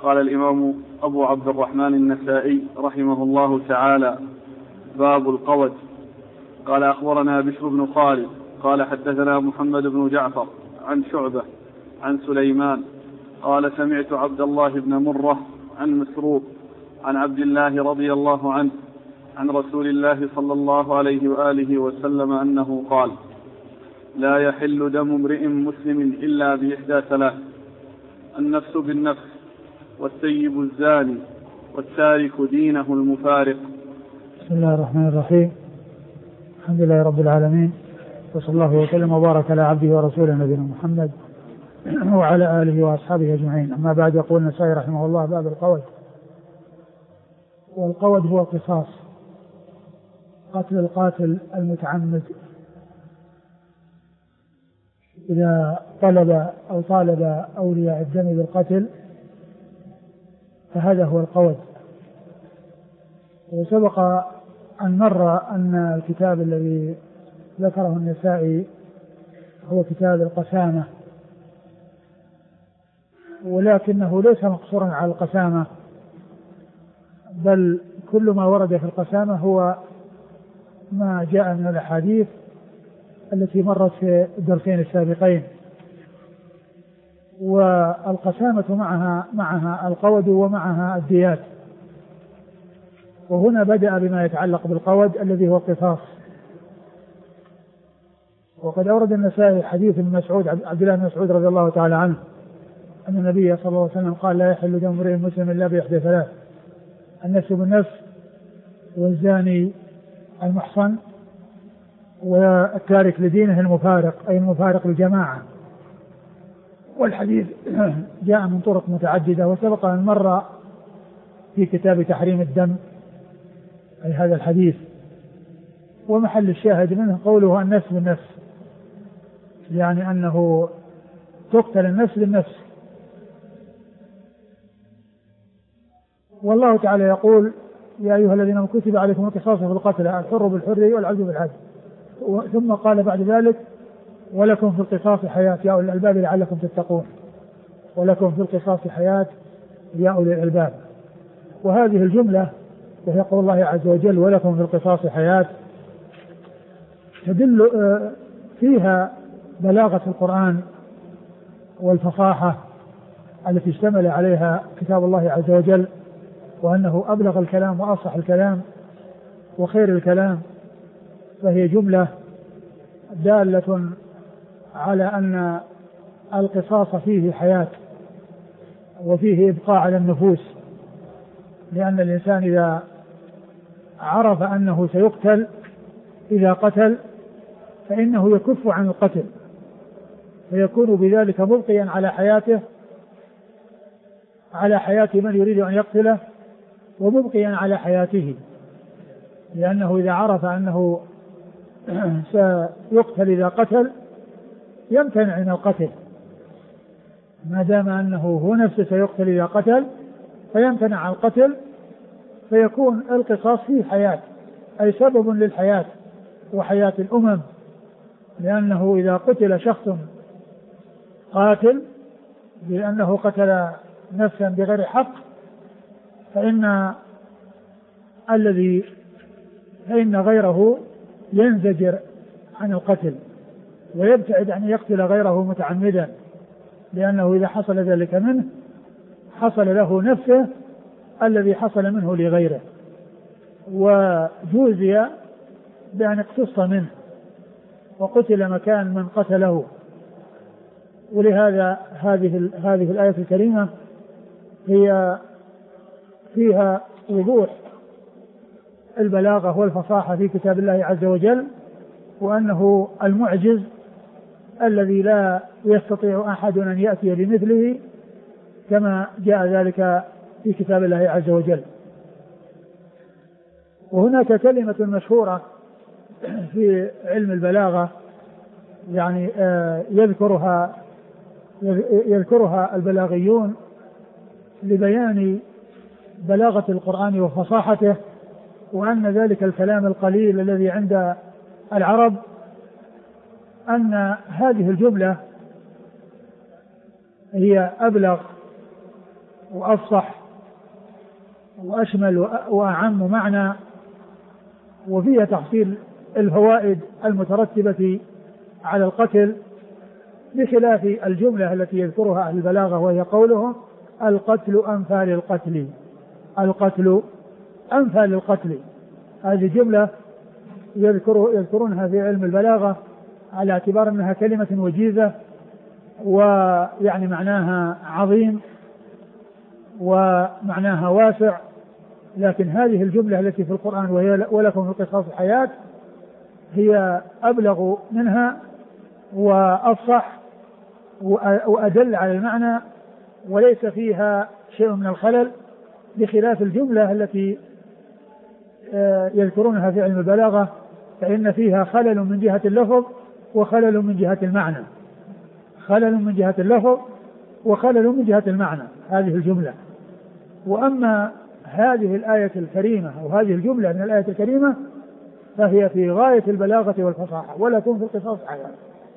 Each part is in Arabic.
قال الإمام أبو عبد الرحمن النسائي رحمه الله تعالى: باب القود. قال أخبرنا بشر بن خالد قال حدثنا محمد بن جعفر عن شعبة عن سليمان قال سمعت عبد الله بن مرة عن مسروق عن عبد الله رضي الله عنه عن رسول الله صلى الله عليه وآله وسلم أنه قال: لا يحل دم امرئ مسلم إلا بإحدى ثلاث: النفس بالنفس، والسيب الزاني، والتارك دينه المفارق. بسم الله الرحمن الرحيم. الحمد لله رب العالمين، وصلى الله وسلم وبارك على عبده ورسوله نبينا محمد وعلى آله وأصحابه أجمعين. أما بعد، يقول النسائي رحمه الله: باب القود. والقود هو القصاص، قتل القاتل المتعمد إذا طلب أو طالب أولياء الدم بالقتل، فهذا هو القود. وسبق أن مر أن الكتاب الذي ذكره النسائي هو كتاب القسامة، ولكنه ليس مقصورا على القسامة، بل كل ما ورد في القسامة هو ما جاء من الأحاديث التي مرت في الدرسين السابقين. والقسامة معها القود ومعها الديات. وهنا بدأ بما يتعلق بالقود الذي هو القصاص. وقد أورد النسائي حديث ابن مسعود، عبد الله بن مسعود رضي الله تعالى عنه، أن النبي صلى الله عليه وسلم قال: لا يحل دم امرئ مسلم إلا بإحدى ثلاث: النفس بالنفس، والزاني المحصن، والتارك لدينه المفارق، أي المفارق للجماعة. والحديث جاء من طرق متعددة، وسبق أن مر في كتاب تحريم الدم أي هذا الحديث. ومحل الشاهد منه قوله النفس بالنفس، يعني أنه تقتل النفس بالنفس. والله تعالى يقول: يا أيها الذين آمنوا كتب عليكم القصاص في القتلى، الحر بالحر والعبد بالعبد. ثم قال بعد ذلك: ولكم في القصاص حياة يا أولي الألباب لعلكم تتقون. ولكم في القصاص حياة يا أولي الألباب. وهذه الجملة وهي قول الله عز وجل: ولكم في القصاص حياة، تدل فيها بلاغة القرآن والفصاحة التي اشتمل عليها كتاب الله عز وجل، وأنه أبلغ الكلام وأصح الكلام وخير الكلام. فهي جملة دالة على أن القصاص فيه حياة وفيه إبقاء على النفوس، لأن الإنسان إذا عرف أنه سيقتل إذا قتل فإنه يكف عن القتل، فيكون بذلك مبقيا على حياته، على حياة من يريد أن يقتله، ومبقيا على حياته، لأنه إذا عرف أنه سيقتل إذا قتل يمتنع من القتل، ما دام أنه هو نفسه سيقتل إذا قتل فيمتنع عن القتل، فيكون القصاص فيه حياة، أي سبب للحياة وحياة الأمم. لأنه إذا قتل شخص قاتل لأنه قتل نفسا بغير حق فإن غيره ينزجر عن القتل ويبتعد أن يقتل غيره متعمدا، لأنه إذا حصل ذلك منه حصل له نفسه الذي حصل منه لغيره، وجوزي بأن اقتص منه وقتل مكان من قتله. ولهذا هذه الآية الكريمة هي فيها وضوح البلاغة والفصاحة في كتاب الله عز وجل، وأنه المعجز الذي لا يستطيع أحد أن يأتي بمثله كما جاء ذلك في كتاب الله عز وجل. وهناك كلمة مشهورة في علم البلاغة يعني يذكرها البلاغيون لبيان بلاغة القرآن وفصاحته، وأن ذلك الكلام القليل الذي عند العرب أن هذه الجملة هي أبلغ وأفصح وأشمل وأعم معنى، وفيها تحصيل الفوائد المترتبة على القتل، بخلاف الجملة التي يذكرها أهل البلاغة وهي قولهم القتل أنفى للقتل. القتل أنفى للقتل، هذه جملة يذكرونها في علم البلاغة على اعتبار أنها كلمة وجيزة، ويعني معناها عظيم ومعناها واسع، لكن هذه الجملة التي في القرآن وهي ولكم في القصاص حياة هي أبلغ منها وأفصح وأدل على المعنى، وليس فيها شيء من الخلل، بخلاف الجملة التي يذكرونها في علم البلاغة فإن فيها خلل من جهة اللفظ وخلل من جهة المعنى، خلل من جهة اللفظ وخلل من جهة المعنى هذه الجملة. وأما هذه الآية الكريمة أو هذه الجملة من الآية الكريمة فهي في غاية البلاغة والفصاحة، ولكم في القصاص حياة.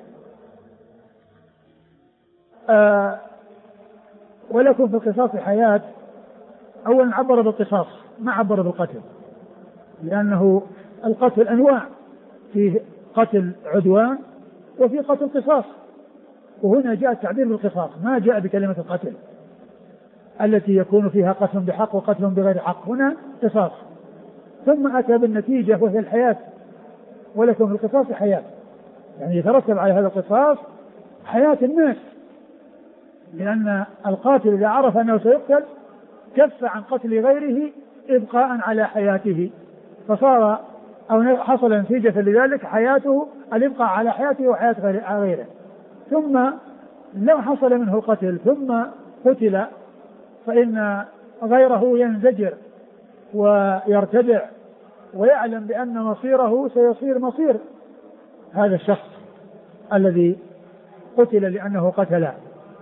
ولكم في القصاص حياة أولا عبر بالقصاص ما عبر بالقتل، لأنه القتل أنواع، في قتل عدوان وفي قتل قصاص، وهنا جاء التعبير بالقصاص ما جاء بكلمة القتل التي يكون فيها قتل بحق وقتل بغير حق، هنا قصاص، ثم أتى بالنتيجة وهي الحياة، ولكم في القصاص حياة، يعني يترتب على هذا القصاص حياة الناس، لأن القاتل إذا عرف أنه سيقتل كف عن قتل غيره إبقاء على حياته، فصار أو حصل نتيجة لذلك حياته الإبقاء على حياته وحياة غيره. ثم لو حصل منه القتل ثم قتل فإن غيره ينزجر ويرتدع ويعلم بأن مصيره سيصير مصير هذا الشخص الذي قتل لأنه قتله.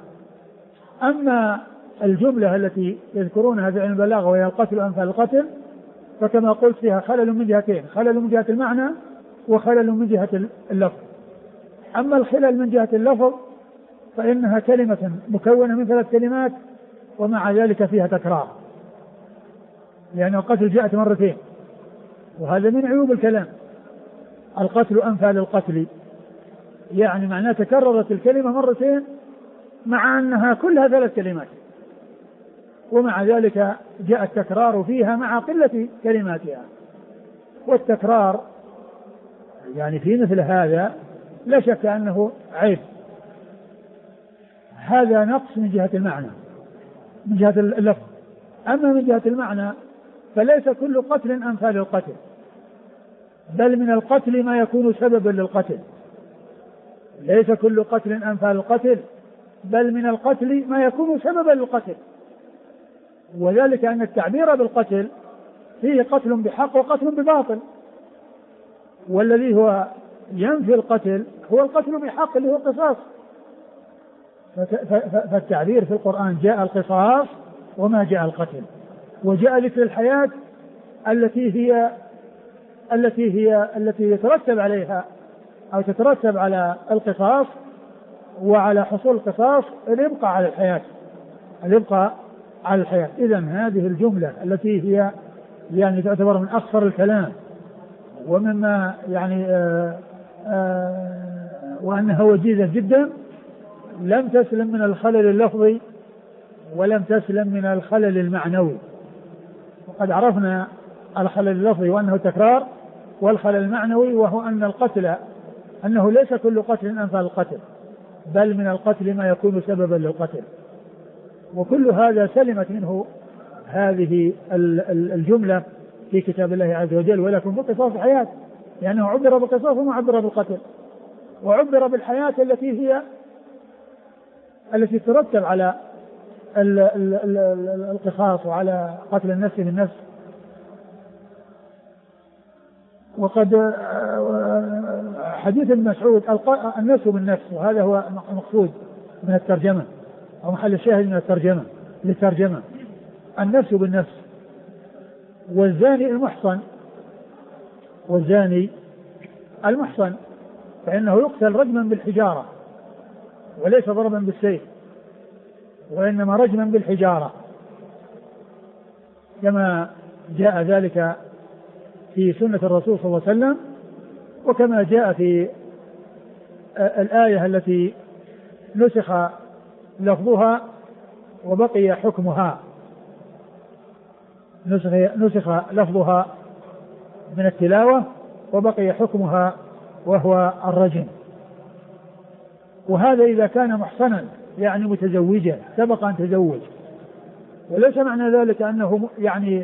أما الجملة التي يذكرونها في علم البلاغة وهي القتل أنفى القتل، فكما قلت فيها خلل من جهتين، خلل من جهة المعنى وخلل من جهة اللفظ. أما الخلل من جهة اللفظ فإنها كلمة مكونة من 3 كلمات ومع ذلك فيها تكرار، لأن القتل جاءت مرتين، وهذا من عيوب الكلام. القتل أنفى للقتل يعني معناه تكررت الكلمة مرتين مع أنها كلها 3 كلمات، ومع ذلك جاء التكرار فيها مع قلة كلماتها. والتكرار يعني في مثل هذا لا شك أنه عيب، هذا نقص من جهة المعنى من جهة اللفظ. أما من جهة المعنى فليس كل قتل أنفى للقتل، بل من القتل ما يكون سببا للقتل. ليس كل قتل أنفى للقتل، بل من القتل ما يكون سببا للقتل، وذلك أن التعبير بالقتل فيه قتل بحق وقتل بباطل، والذي هو ينفي القتل هو القتل بحق اللي هو القصاص. فالتعبير في القرآن جاء القصاص وما جاء القتل، وجاء ذكر الحياة التي يترتب عليها أو تترتب على القصاص وعلى حصول القصاص الإبقاء على الحياة، الإبقاء على الحياة. إذن هذه الجملة التي هي يعني تعتبر من أخطر الكلام ومما يعني وأنها وجيزة جدا لم تسلم من الخلل اللفظي ولم تسلم من الخلل المعنوي. وقد عرفنا الخلل اللفظي وأنه تكرار، والخلل المعنوي وهو أن القتل أنه ليس كل قتل أنفى القتل، بل من القتل ما يكون سببا للقتل. وكل هذا سلمت منه هذه الجملة في كتاب الله عز وجل ولكم في القصاص حياة، لأنه عبر بالقصاص وما عبر بالقتل، وعبر بالحياة التي ترتب على القصاص وعلى قتل النفس بالنفس. وقد حديث ابن مسعود النفس بالنفس، وهذا هو المقصود من الترجمة أو محل الشاهد من الترجمة للترجمة، النفس بالنفس. والزاني المحصن فإنه يقتل رجما بالحجارة وليس ضربا بالسيف، وإنما رجما بالحجارة، كما جاء ذلك في سنة الرسول صلى الله عليه وسلم، وكما جاء في الآية التي نسخ لفظها وبقي حكمها، نسخ لفظها من التلاوة وبقي حكمها وهو الرجم. وهذا إذا كان محصنا يعني متزوجا سبق أن تزوج، وليس معنى ذلك أنه يعني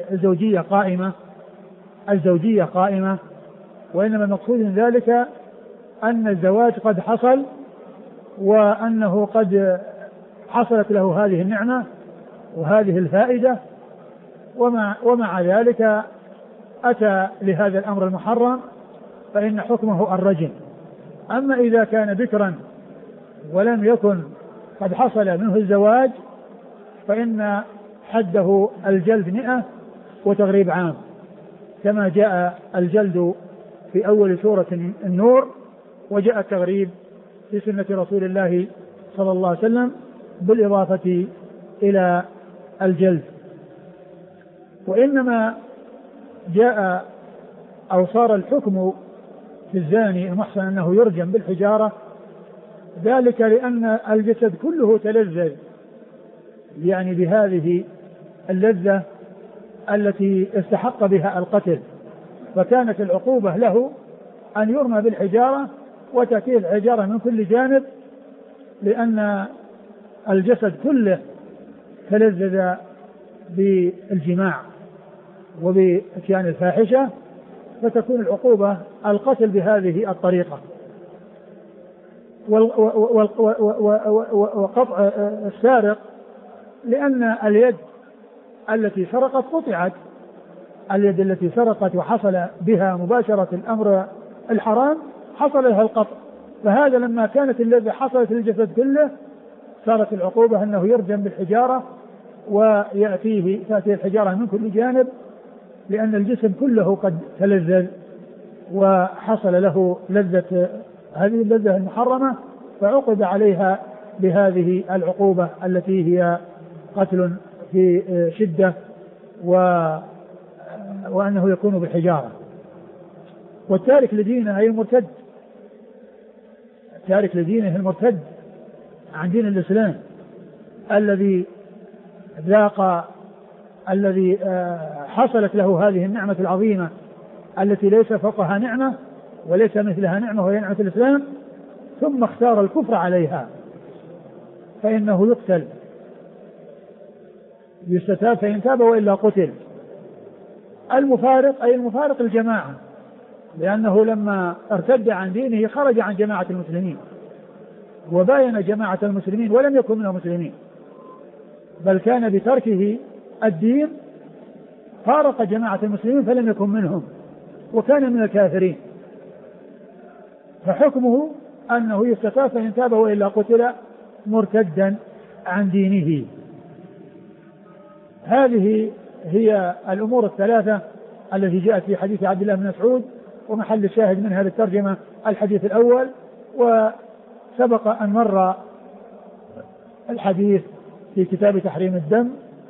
الزوجية قائمة، وإنما المقصود من ذلك أن الزواج قد حصل وأنه قد حصلت له هذه النعمة وهذه الفائدة، ومع ذلك أتى لهذا الأمر المحرم فإن حكمه الرجم. أما إذا كان بكرا ولم يكن قد حصل منه الزواج فإن حده الجلد 100 وتغريب عام، كما جاء الجلد في أول سورة النور، وجاء التغريب في سنة رسول الله صلى الله عليه وسلم بالإضافة إلى الجلد. وإنما جاء أو صار الحكم في الزاني المحصن أنه يرجم بالحجارة، ذلك لأن الجسد كله تلذذ يعني بهذه اللذة التي استحق بها القتل، فكانت العقوبة له أن يرمى بالحجارة وتأتيه الحجارة من كل جانب، لأن الجسد كله تلذذ بالجماع وبإتيان الفاحشة، فتكون العقوبة القتل بهذه الطريقة. وقطع السارق لأن اليد التي سرقت قطعت، اليد التي سرقت وحصل بها مباشرة الأمر الحرام حصل لها القطع، فهذا لما كانت الذي حصلت للجسد كله صارت العقوبة أنه يرجم بالحجارة تأتيه الحجارة من كل جانب، لأن الجسم كله قد تلذذ وحصل له لذة هذه اللذة المحرمة، فعوقب عليها بهذه العقوبة التي هي قتل في شدة وأنه يكون بالحجارة. والتارك لدينه أي المرتد، التارك لدينه المرتد عن دين الإسلام الذي الذي حصلت له هذه النعمة العظيمة التي ليس فوقها نعمة وليس مثلها نعمة وهي نعمة الإسلام، ثم اختار الكفر عليها، فإنه يقتل يستتاب فإن تاب وإلا قتل. المفارق أي المفارق الجماعة، لأنه لما ارتد عن دينه خرج عن جماعة المسلمين وباين جماعة المسلمين ولم يكن منهم مسلمين، بل كان بتركه الدين فارق جماعة المسلمين فلم يكن منهم وكان من الكافرين، فحكمه أنه يستتاب فإن تاب وإلا قتل مرتدا عن دينه. هذه هي الأمور الثلاثة التي جاءت في حديث عبد الله بن مسعود، ومحل الشاهد من هذه الترجمة الحديث الأول، وسبق أن مر الحديث في كتاب تحريم الدم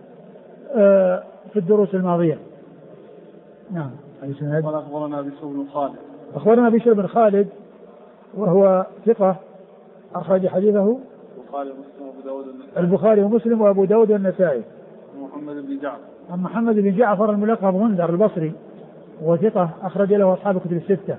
في الدروس الماضية. نعم. قال أخبرنا بشر بن خالد. أخبرنا بشر بن خالد وهو ثقة أخرج حديثه البخاري ومسلم وأبو داود والنسائي. محمد بن جعفر. عن محمد بن جعفر الملقب غندر البصري وثقة أخرج له أصحاب الكتب الستة.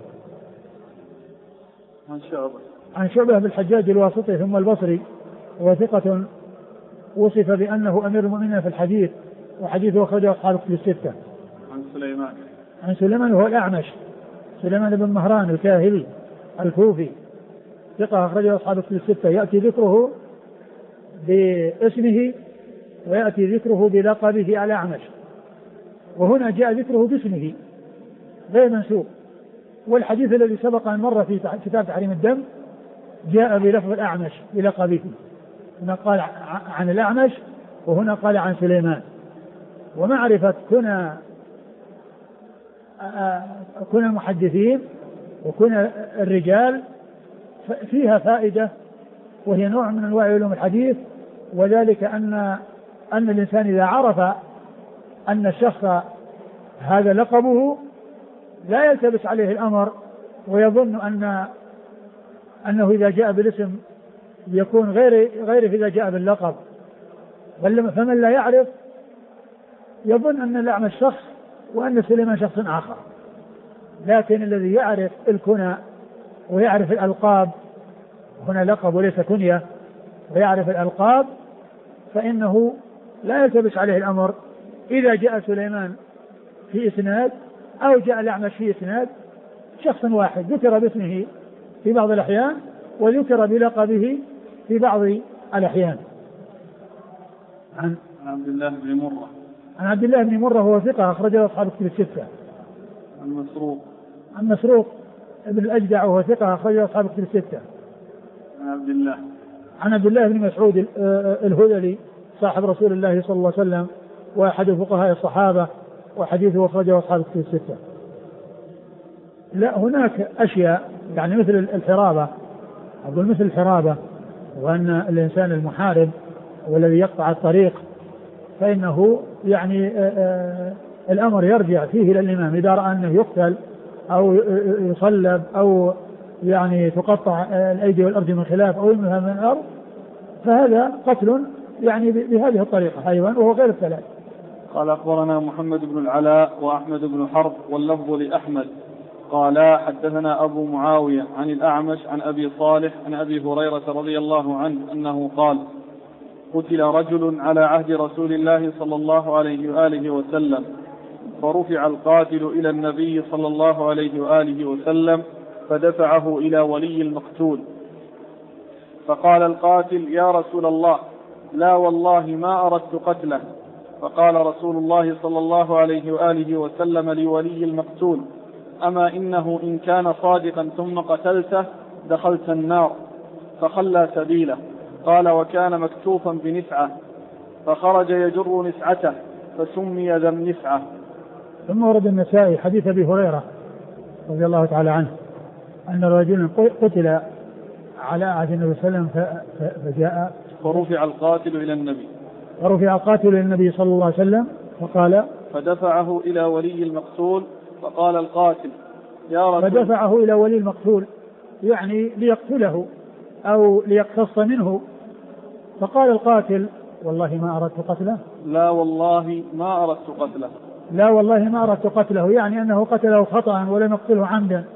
عن شعبة بالحجاج الواسطي ثم البصري وثقة وصف بأنه أمير المؤمنين في الحديث، وحديثه أخرجه أصحاب الكتب الستة. عن سليمان وهو الأعمش، سليمان بن مهران الكاهلي الكوفي ثقة أخرجه أصحاب الكتب الستة. يأتي ذكره باسمه ويأتي ذكره بلقبه الأعمش، وهنا جاء ذكره باسمه غير منسوب. والحديث الذي سبق أن مر في كتاب تحريم الدم جاء بلفظ الأعمش بلقبه، هنا قال عن الأعمش وهنا قال عن سليمان. ومعرفة كنا المحدثين وكنا الرجال فيها فائدة، وهي نوع من أنواع علوم الحديث، وذلك أن الإنسان إذا عرف أن الشخص هذا لقبه لا يلتبس عليه الأمر ويظن أنه إذا جاء بالاسم يكون غير إذا جاء باللقب، فمن لا يعرف يظن أن الأعمش شخص وأن سليمان شخص آخر. لكن الذي يعرف الكنى ويعرف الألقاب، هنا لقب وليس كنية، ويعرف الألقاب فإنه لا يلتبس عليه الأمر إذا جاء سليمان في إسناد أو جاء الأعمش في إسناد شخص واحد ذكر باسمه في بعض الأحيان وذكر بلقبه في بعض الأحيان. عن عبد الله بن مرة. عن عبد الله بن مرة هو ثقة أخرج له أصحاب الكتب الستة. عن مسروق ابن الأجدع وهو ثقة أخرج له أصحاب الكتب الستة. عن عبد الله بن مسعود الهذلي صاحب رسول الله صلى الله عليه وسلم وأحد فقهاء الصحابة وحديثه أخرجه أصحاب الكتب الستة. لا هناك أشياء يعني مثل الحرابة، أقول مثل الحرابة، وأن الإنسان المحارب والذي يقطع الطريق فإنه يعني الأمر يرجع فيه إلى الإمام إذا رأى أنه يقتل أو يصلب أو يعني تقطع الأيدي والأرجل من خلاف أو يمنها من الأرض، فهذا قتل يعني بهذه الطريقة أيضا وهو غير الثلاث. قال أخبرنا محمد بن العلاء وأحمد بن حرب واللفظ لأحمد قال حدثنا أبو معاوية عن الأعمش عن أبي صالح عن أبي هريرة رضي الله عنه أنه قال قتل رجل على عهد رسول الله صلى الله عليه وآله وسلم فرفع القاتل إلى النبي صلى الله عليه وآله وسلم فدفعه إلى ولي المقتول فقال القاتل يا رسول الله لا والله ما أردت قتله. فقال رسول الله صلى الله عليه وآله وسلم لولي المقتول أما إنه إن كان صادقا ثم قتلته دخلت النار. فخلى سبيله. قال وكان مكتوفا بنسعة فخرج يجر نسعته فسمي ذا النسعة. ثم ورد النسائي حديث أبي هريرة رضي الله تعالى عنه أن رجلا قتل على عهد النبي صلى الله عليه وسلم فجاء فرفع القاتل إلى النبي صلى الله عليه وسلم فقال فدفعه إلى ولي المقتول فقال القاتل يا رسول فدفعه إلى ولي المقتول يعني ليقتله أو ليقتص منه. فقال القاتل والله ما أردت قتله. لا والله ما أردت قتله يعني أنه قتله خطأ ولم يقتله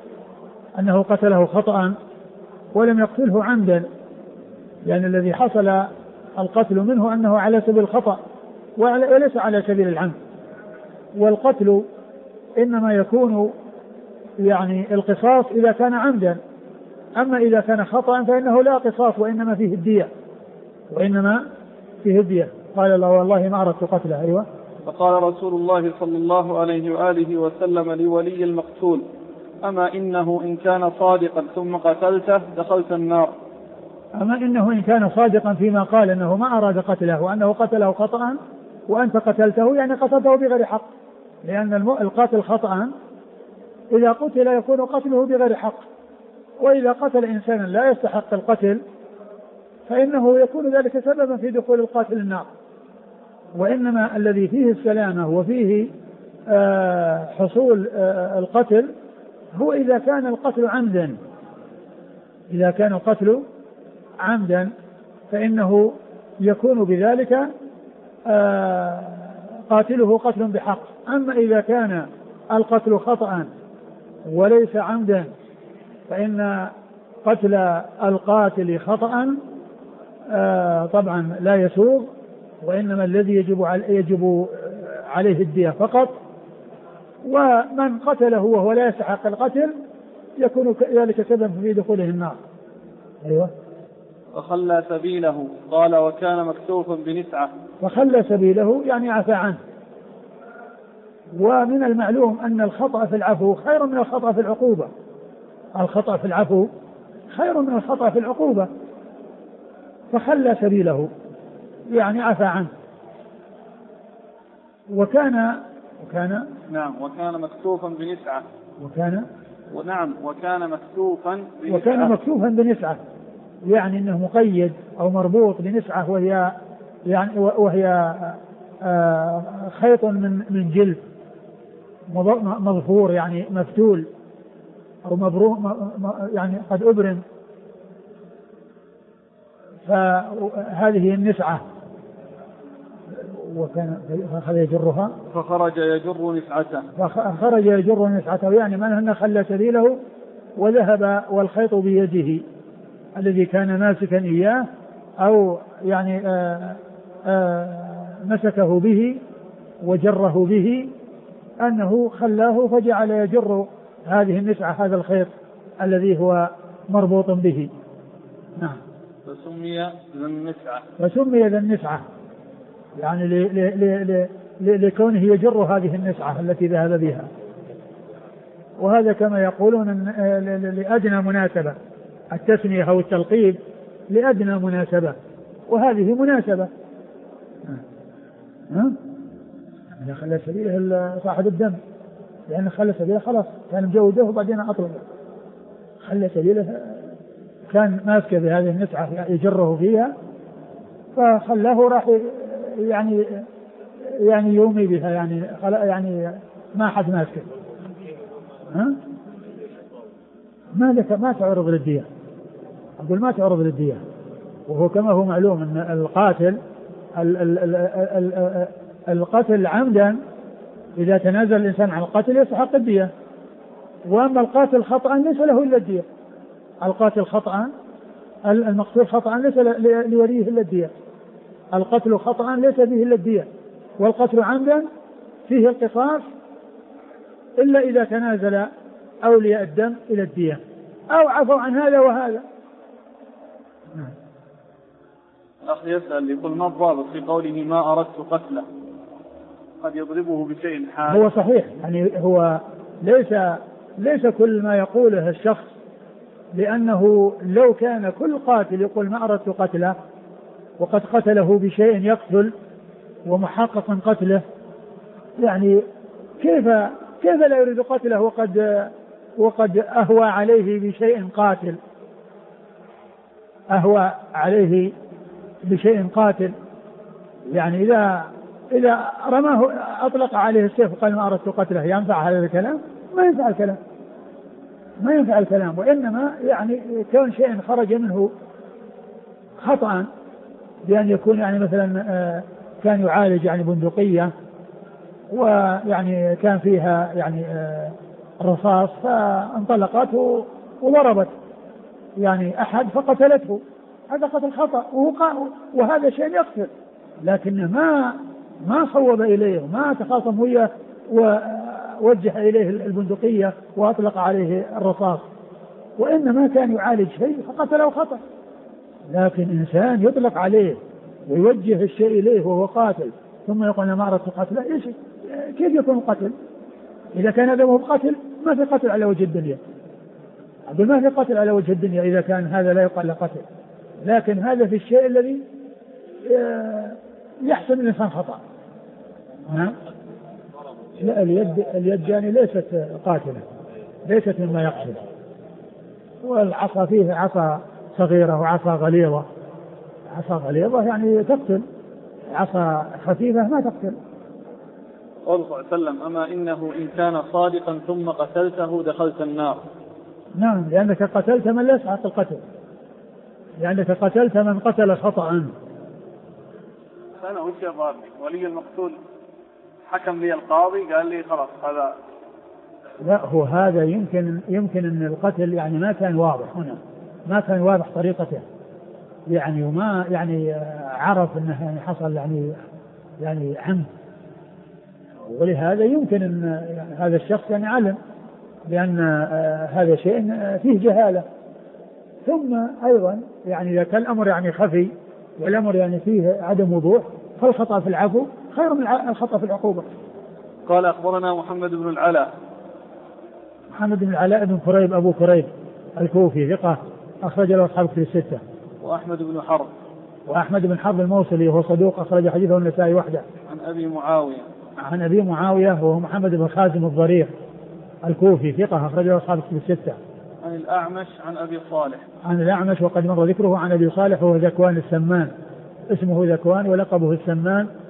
عمدا. يعني الذي حصل القتل منه أنه على سبيل الخطأ وليس على سبيل العمد. والقتل إنما يكون يعني القصاص إذا كان عمدا، أما إذا كان خطأ فإنه لا قصاص وإنما فيه الدية. قال الله والله ما أردت قتله. أيوة. فقال رسول الله صلى الله عليه وآله وسلم لولي المقتول أما إنه إن كان صادقا ثم قتلته دخلت النار. أما إنه إن كان صادقا فيما قال أنه ما أراد قتله وأنه قتله خطأ وأنت قتلته يعني قتلته بغير حق، لأن القاتل خطأ إذا قتل يكون قتله بغير حق، وإذا قتل إنسانا لا يستحق القتل فإنه يكون ذلك سببا في دخول القاتل النار. وإنما الذي فيه السلامة وفيه حصول القتل هو إذا كان القتل عمدا فإنه يكون بذلك قاتله قتل بحق. أما إذا كان القتل خطأ وليس عمدا فإن قتل القاتل خطأ طبعا لا يسوغ، وإنما الذي يجب عليه الدية فقط. ومن قتله وهو لا يستحق القتل يكون ذلك سبب في دخوله النار. أيوة. فخلى سبيله. قال وكان مكتوفا بنسعة. فخلى سبيله يعني عفى عنه. ومن المعلوم أن الخطأ في العفو خير من الخطأ في العقوبة. الخطأ في العفو خير من الخطأ في العقوبة. فخلى سبيله يعني عفى عنه. وكان مكتوفا بنسعة. وكان مكتوفا بنسعة يعني انه مقيد او مربوط بنسعة وهي خيط من جلد مظفور يعني مفتول أو مبروم يعني قد أبرم، فهذه النسعة، وكان فخرج يجر نسعته يعني معناه أنه خلى سبيله وذهب والخيط بيده الذي كان ماسكا إياه أو يعني مسكه به وجره به، أنه خلاه فجعل يجر هذه النسعة هذا الخيط الذي هو مربوط به. نعم. فسمي ذا النسعة يعني لكونه يجر هذه النسعة التي ذهب بها، وهذا كما يقولون لأدنى مناسبة، التسمية أو التلقيب لأدنى مناسبة، وهذه مناسبة. إذا خلى سبيله صاحب الدم، لأن خلى سبيله خلاص كان مجوده وبعدين أطلقه، خلى سبيله كان ماسك بهذه النسعة يجره فيها فخلاه راح يعني يومي بها يعني ما حد ماسكه. ما تعرض للدية، أقول ما تعرض للدية، وهو كما هو معلوم أن القتل عمدا إذا تنازل الإنسان عن القتل يستحق الدية، وأما القاتل خطأ ليس له إلا الدية. القاتل خطأ المقتول خطأ ليس لوليه إلا الدية، القتل خطأ ليس به إلا الدية، والقتل عمدا فيه القصاص إلا إذا تنازل أولياء الدم إلى الدية أو عفوا عن هذا وهذا. أخ يسأل يقول ما الضابط في قوله ما أردت قتله؟ قد يضربه بشيء حاد. هو صحيح يعني هو ليس كل ما يقوله الشخص، لأنه لو كان كل قاتل يقول ما أردت قتله وقد قتله بشيء يقتل ومحقق قتله، يعني كيف لا يريد قتله وقد أهوى عليه بشيء قاتل، أهوى عليه بشيء قاتل. يعني إذا رماه أطلق عليه السيف وقال ما أردت قتله، ينفع هذا الكلام؟ ما ينفع الكلام، وإنما يعني كون شيء خرج منه خطأ بأن يكون يعني مثلا كان يعالج يعني بندقية ويعني كان فيها يعني رصاص فانطلقت وضربت يعني أحد فقتلته، هذا قتل خطأ وهذا شيء يقتل، لكن ما صوب إليه وما تخاصم وياه ووجه إليه البندقية وأطلق عليه الرصاص، وإنما كان يعالج شيء فقتله خطأ. لكن إنسان يطلق عليه ويوجه الشيء إليه وهو قاتل ثم يقول أنا ما أردت قتله، كيف يكون قتل؟ إذا كان هذا هو قتل ما في قتل على وجه الدنيا، أقول ما في قتل على وجه الدنيا إذا كان هذا لا يقال له قتل، لكن هذا في الشيء الذي يحسن الإنسان خطأ. لا اليد يعني ليست قاتلة، ليست مما يقتل، والعصا فيه عصا صغيرة وعصا غليظة، عصا غليظة يعني تقتل، عصا خفيفة ما تقتل. قال صلى الله عليه وسلم أما إنه إن كان صادقا ثم قتلته دخلت النار. نعم، لأنك قتلت من لا يستحق القتل، لأنك قتلت من قتل خطأ. أنا وش ضارني ولي المقتول حكم لي القاضي قال لي خلاص هذا. لا هو هذا يمكن أن القتل يعني ما كان واضح هنا، ما كان واضح طريقته يعني، وما يعني عرف أنه يعني حصل يعني عمد، ولهذا يمكن أن هذا الشخص يعني علم لأن هذا شيء فيه جهالة. ثم أيضا يعني إذا كان الأمر يعني خفي والأمر يعني فيه عدم وضوح فالخطأ في العفو خير من الخطأ في العقوبة. قال أخبرنا محمد بن العلاء. محمد بن العلاء بن كريب أبو كريب الكوفي ثقة أخرج له أصحاب الكتب الستة. وأحمد بن حرب. وأحمد بن حرب الموصلي وهو صدوق أخرج حديثه النسائي وحده. عن أبي معاوية وهو محمد بن خازم الضرير الكوفي ثقة أخرج له أصحاب الكتب الستة. عن الأعمش عن أبي صالح. عن الأعمش وقد مر ذكره عن أبي صالح وهو ذكوان السمان، اسمه ذكوان ولقبه السمان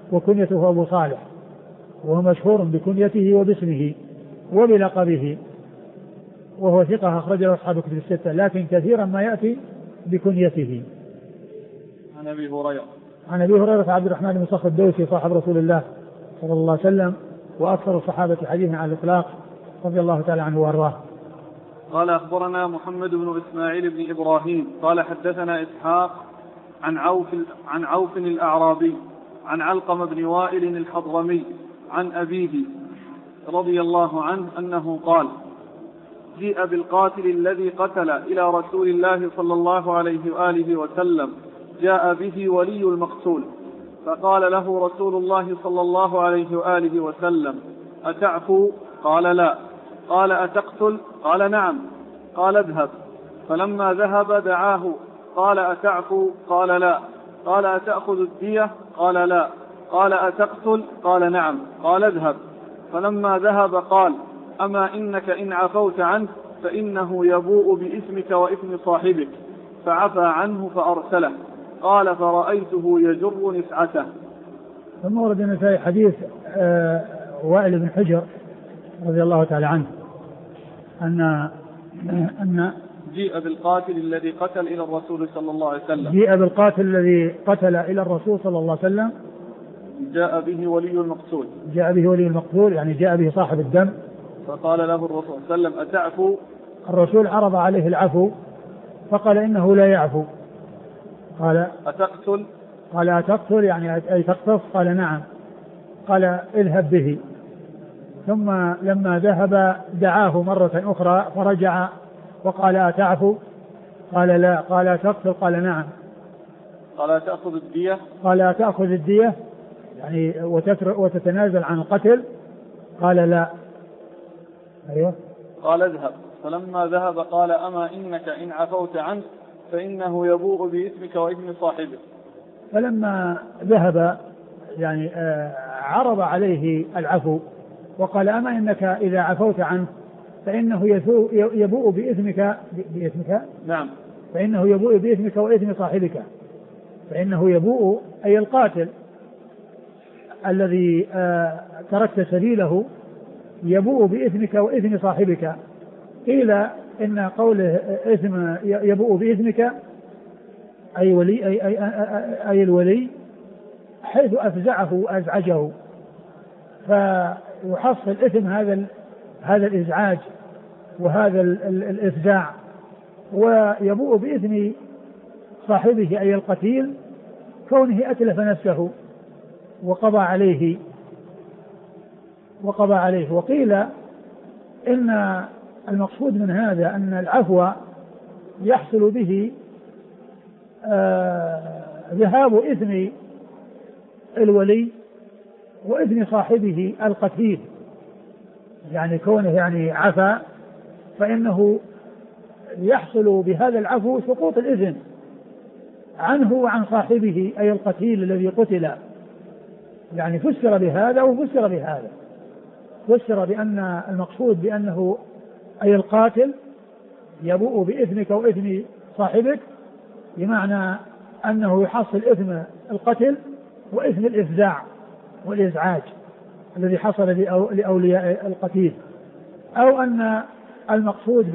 وكنيته أبو صالح، وهو مشهور بكنيته وباسمه وبلقبه، وهو ثقة أخرجه أصحاب كتب الستة، لكن كثيرا ما يأتي بكنيته. عن أبي هريرة عن أبي هريرة عبد الرحمن بن صخر الدوسي صاحب رسول الله صلى الله عليه وسلم وأكثر الصحابة حديثا على الإطلاق رضي الله تعالى عنه وأرضاه. قال أخبرنا محمد بن إسماعيل بن إبراهيم قال حدثنا إسحاق عن عوف الأعرابي عن علقمة بن وائل الحضرمي عن أبيه رضي الله عنه أنه قال: جيء بالقاتل الذي قتل إلى رسول الله صلى الله عليه وآله وسلم، جاء به ولي المقتول، فقال له رسول الله صلى الله عليه وآله وسلم: أتعفو؟ قال: لا. قال: أتقتل؟ قال: نعم. قال: اذهب. فلما ذهب دعاه، قال: أتعفو؟ قال: لا. قال: أتأخذ الدية؟ قال: لا. قال: أتقتل؟ قال: نعم. قال: اذهب. فلما ذهب قال: أما إنك إن عفوت عنه فإنه يبوء بإثمك وإثم صاحبك، فعفى عنه فأرسله. قال: فرأيته يجر نسعته. ثم ورد النسائي حديث وائل بن حجر رضي الله تعالى عنه أن جيء بالقاتل الذي قتل إلى الرسول صلى الله عليه وسلم. جيء بالقاتل الذي قتل إلى الرسول صلى الله عليه وسلم. جاء به ولي المقتول. جاء به ولي المقتول يعني جاء به صاحب الدم. فقال له الرسول صلى الله عليه وسلم: أتعفو؟ الرسول عرض عليه العفو فقال إنه لا يعفو. قال: أتقتل؟ قال: أتقتل يعني أي تقتص؟ قال: نعم. قال: اذهب به. ثم لما ذهب دعاه مرة أخرى فرجع وقال: أتعفو؟ قال: لا. قال: أتقتل؟ قال: نعم. قال: أتأخذ الدية؟ قال: أتأخذ الدية يعني وتتنازل عن القتل؟ قال: لا. أيوه. قال: اذهب. فلما ذهب قال: أما إنك إن عفوت عنه فإنه يبوء بإثمك وإثم صاحبك. فلما ذهب يعني عرض عليه العفو وقال: أما إنك إذا عفوت عنه فإنه يبوء بإثمك. نعم. فإنه يبوء بإثمك وإثم صاحبك. فإنه يبوء أي القاتل الذي تركت سبيله يبوء بإثمك وإثم صاحبك. قيل إن قوله إثم يبوء بإثمك أي ولي أي الولي حيث أفزعه وأزعجه، فيحصل إثم هذا الإزعاج وهذا الإفزاع، ويبوء بإثم صاحبه أي القتيل كونه أتلف نفسه وقضى عليه. وقيل إن المقصود من هذا أن العفو يحصل به ذهاب إثم الولي وإثم صاحبه القتيل، يعني كونه يعني عفا فإنه يحصل بهذا العفو سقوط الإثم عنه وعن صاحبه أي القتيل الذي قتل. يعني فسر بهذا وفسر بهذا. فسر بأن المقصود بأنه أي القاتل يبوء بإثمك وإثم صاحبك، بمعنى أنه يحصل إثم القتل وإثم الإفزاع والإزعاج الذي حصل لأولياء القتيل، أو أن المقصود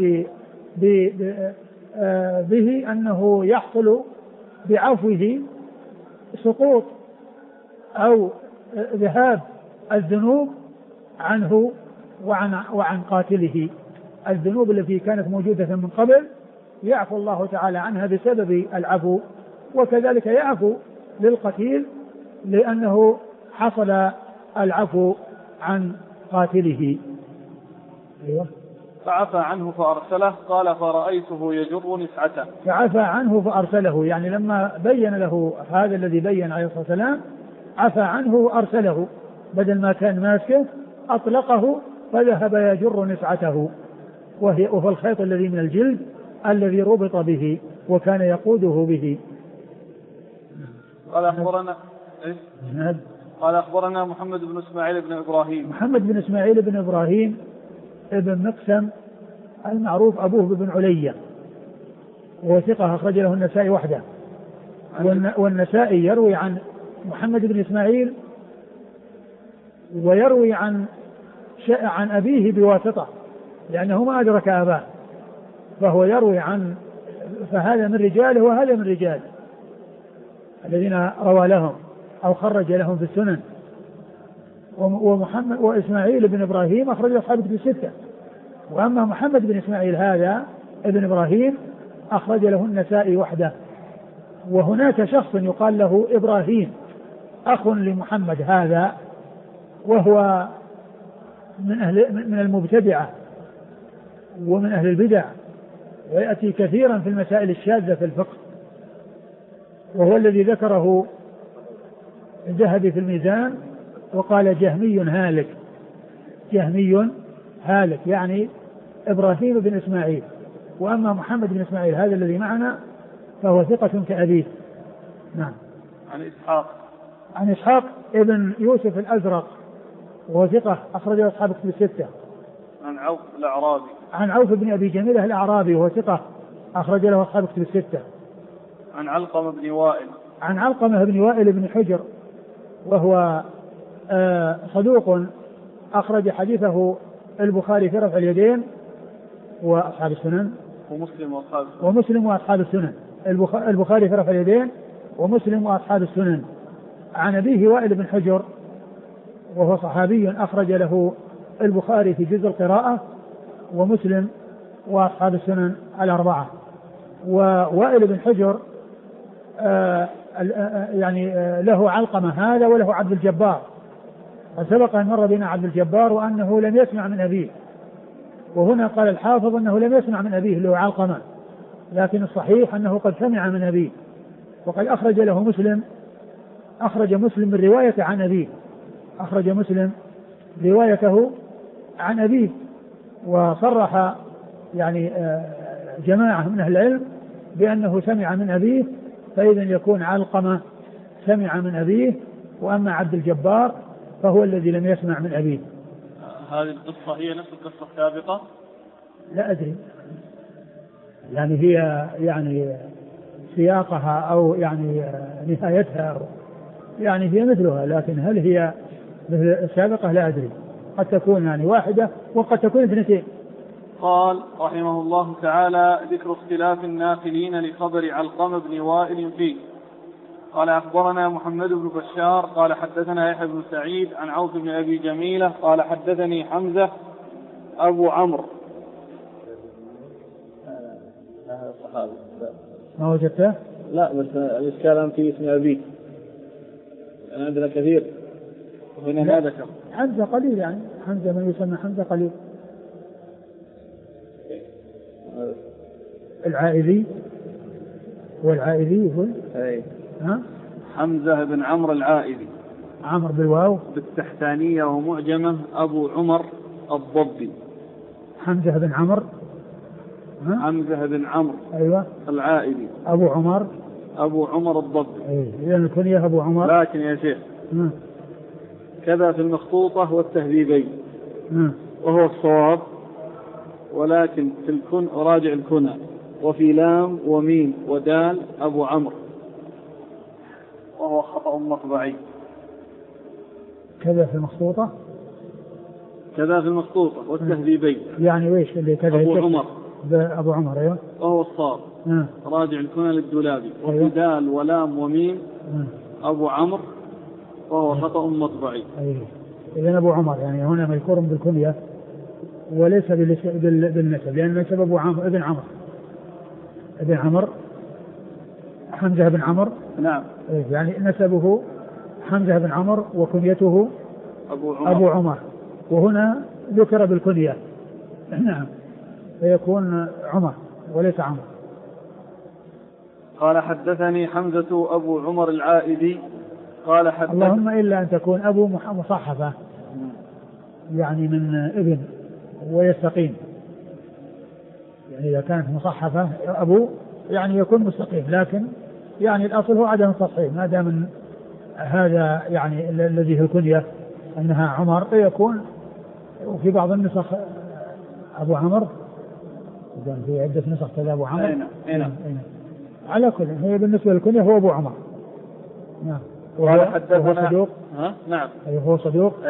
به أنه يحصل بعفوه سقوط أو ذهاب الذنوب عنه وعن قاتله. الذنوب التي كانت موجودة من قبل يعفو الله تعالى عنها بسبب العفو، وكذلك يعفو للقتيل لأنه حصل العفو عن قاتله. أيوة. فعفى عنه فأرسله. قال: فرأيته يجر نسعته. فعفى عنه فأرسله، يعني لما بين له هذا الذي بين عليه الصلاة والسلام عفى عنه وأرسله، بدل ما كان ماسكه أطلقه فذهب يجر نسعته، وهو الخيط الذي من الجلد الذي ربط به وكان يقوده به. قال: أخبرنا محمد بن إسماعيل بن إبراهيم. محمد بن إسماعيل بن إبراهيم ابن مقسم المعروف أبوه بن عليا، وهو ثقة أخرج له النسائي وحده. والنسائي يروي عن محمد بن إسماعيل ويروي عن أبيه بواسطة لأنه ما أدرك أباه، فهو يروي فهذا من رجاله وهذا من رجال الذين روى لهم أو خرج لهم في السنن. ومحمد وإسماعيل بن إبراهيم أخرج أصحاب الكتب الستة، وأما محمد بن إسماعيل هذا ابن إبراهيم أخرج له النسائي وحده. وهناك شخص يقال له إبراهيم أخ لمحمد هذا، وهو من المبتدعة ومن أهل البدع، ويأتي كثيرا في المسائل الشاذة في الفقه، وهو الذي ذكره الذهبي في الميزان وقال جهمي هالك. جهمي هالك يعني إبراهيم بن إسماعيل. وأما محمد بن إسماعيل هذا الذي معنا فهو ثقة كأبيه. نعم. عن إسحاق ابن يوسف الأزرق وهو ثقة أخرجه أصحاب الكتب الستة. عن عوف بن أبي جميلة الأعرابي وهو ثقة أخرج له أصحاب الكتب الستة. عن علقمة بن وائل بن حجر وهو صدوق أخرج حديثه البخاري في رفع اليدين وأصحاب السنن ومسلم وأصحاب السنن. البخاري في رفع اليدين ومسلم وأصحاب السنن. عن أبيه وائل بن حجر وهو صحابي أخرج له البخاري في جزء القراءة ومسلم وأصحاب السنن الأربعة. ووائل بن حجر يعني له علقمة هذا وله عبد الجبار، وسبق أن مر بنا عبد الجبار وأنه لم يسمع من أبيه، وهنا قال الحافظ أنه لم يسمع من أبيه له علقمة، لكن الصحيح أنه قد سمع من أبيه. وقد أخرج له مسلم، أخرج مسلم من رواية عن أبيه، أخرج مسلم روايته عن أبيه، وصرح يعني جماعة من أهل العلم بأنه سمع من أبيه، فإذا يكون علقمة سمع من أبيه، وأما عبد الجبار فهو الذي لم يسمع من أبيه. هذه القصة هي نفس القصة السابقة؟ لا أدري، يعني هي يعني سياقها أو يعني نهايتها يعني هي مثلها، لكن هل هي مثل السابقة لا أدري، قد تكون يعني واحدة وقد تكون اثنتين. قال رحمه الله تعالى: ذكر اختلاف الناقلين لخبر علقمة بن وائل فيه. قال أخبرنا محمد بن بشار قال حدثنا يحيى بن سعيد عن عوف بن أبي جميلة قال حدثني حمزة أبو عمرو. ما وجدته؟ لا، بس الإشكال في اسم أبيه عندنا كثير وهنا ما ذكر. حمزة قليل، يعني حمزة من يسمى حمزة قليل. العائذي والعائذي يقول ها؟ حمزة بن عمرو العائذي، عمرو بالواو بالتحتانية ومعجمة، أبو عمر الضبي. حمزة بن عمرو، حمزة بن عمرو أيوة العائذي، أبو عمر الضبي. إذا الكنية أبو عمر. لكن يا شيخ كذا في المخطوطة والتهذيبين وهو الصواب، ولكن في راجع الكنى وفي لام وميم ودال أبو عمرو، وهو خطأ مطبعي. كذا في المخطوطة والتهذيبين يعني ويش اللي كذا؟ أبو عمر أيوة، وهو الصواب. راجع الكنى للدولابي وفي دال ولام وميم أبو عمرو، وهو خطأ مطبعي. إذن أبو عمر يعني هنا مذكور بالكنية وليس بالنسب، لأن نسب أبو عمرو ابن عمرو حمزة بن عمرو. نعم، يعني نسبه حمزة بن عمرو وكنيته أبو عمر، وهنا ذكر بالكنية. نعم، فيكون عمر وليس عمرو. قال حدثني حمزة أبو عمر العائدي قال اللهم إلا أن تكون أبو مصحفة يعني من ابن ويستقيم، يعني إذا كانت مصحفة أبو يعني يكون مستقيم، لكن يعني الأصل هو عدم التصحيح، ما دام هذا يعني الذي هي الكنية أنها عمر، فيكون وفي بعض النسخ أبو عمرو، إذا في عدة نسخ كذا أبو عمرو. أين. على كل هي بالنسبة للكنية هو أبو عمر. نعم. وهو صدوق. نعم. هو صدوق.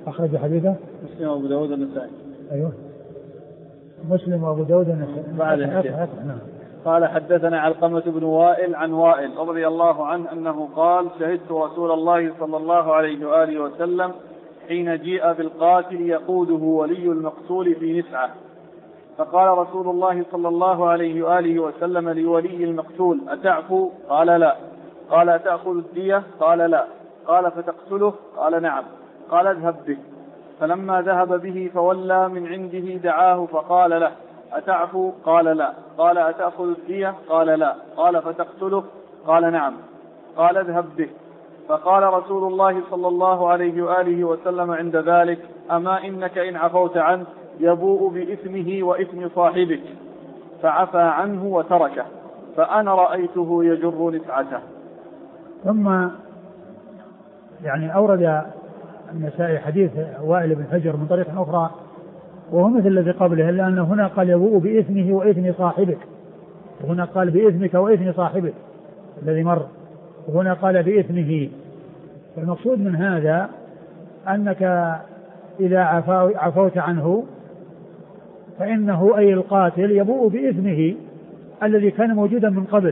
أخرج حديثه مسلم وأبو داود النسائي. أيوه مسلم وأبو داود النسائي. بعد نعم. قال حدثنا علقمة بن وائل عن وائل رضي الله عنه أنه قال شهدت رسول الله صلى الله عليه وآله وسلم حين جيء بالقاتل يقوده ولي المقتول في نسعة، فقال رسول الله صلى الله عليه وآله وسلم لولي المقتول أتعفو؟ قال لا. قال أتأخذ الدية؟ قال لا. قال فتقتله؟ قال نعم. قال اذهب به. فلما ذهب به فولى من عنده دعاه فقال له أتعفو؟ قال لا. قال أتأخذ الدية؟ قال لا. قال فتقتله؟ قال نعم. قال اذهب به. فقال رسول الله صلى الله عليه وآله وسلم عند ذلك أما إنك إن عفوت عنه يبوء بإثمه وإثم صاحبك، فعفى عنه وتركه، فأنا رأيته يجر نسعته. ثم يعني أورد النسائي حديث وائل بن حجر من طريق أخرى وهو مثل الذي قبله، إلا أنه هنا قال يبوء بإثمه وإثم صاحبك، وهنا قال بإثمك وإثم صاحبك الذي مر، وهنا قال بإثمه. فالمقصود من هذا أنك إذا عفوت عنه فإنه أي القاتل يبوء بإثمه الذي كان موجودا من قبل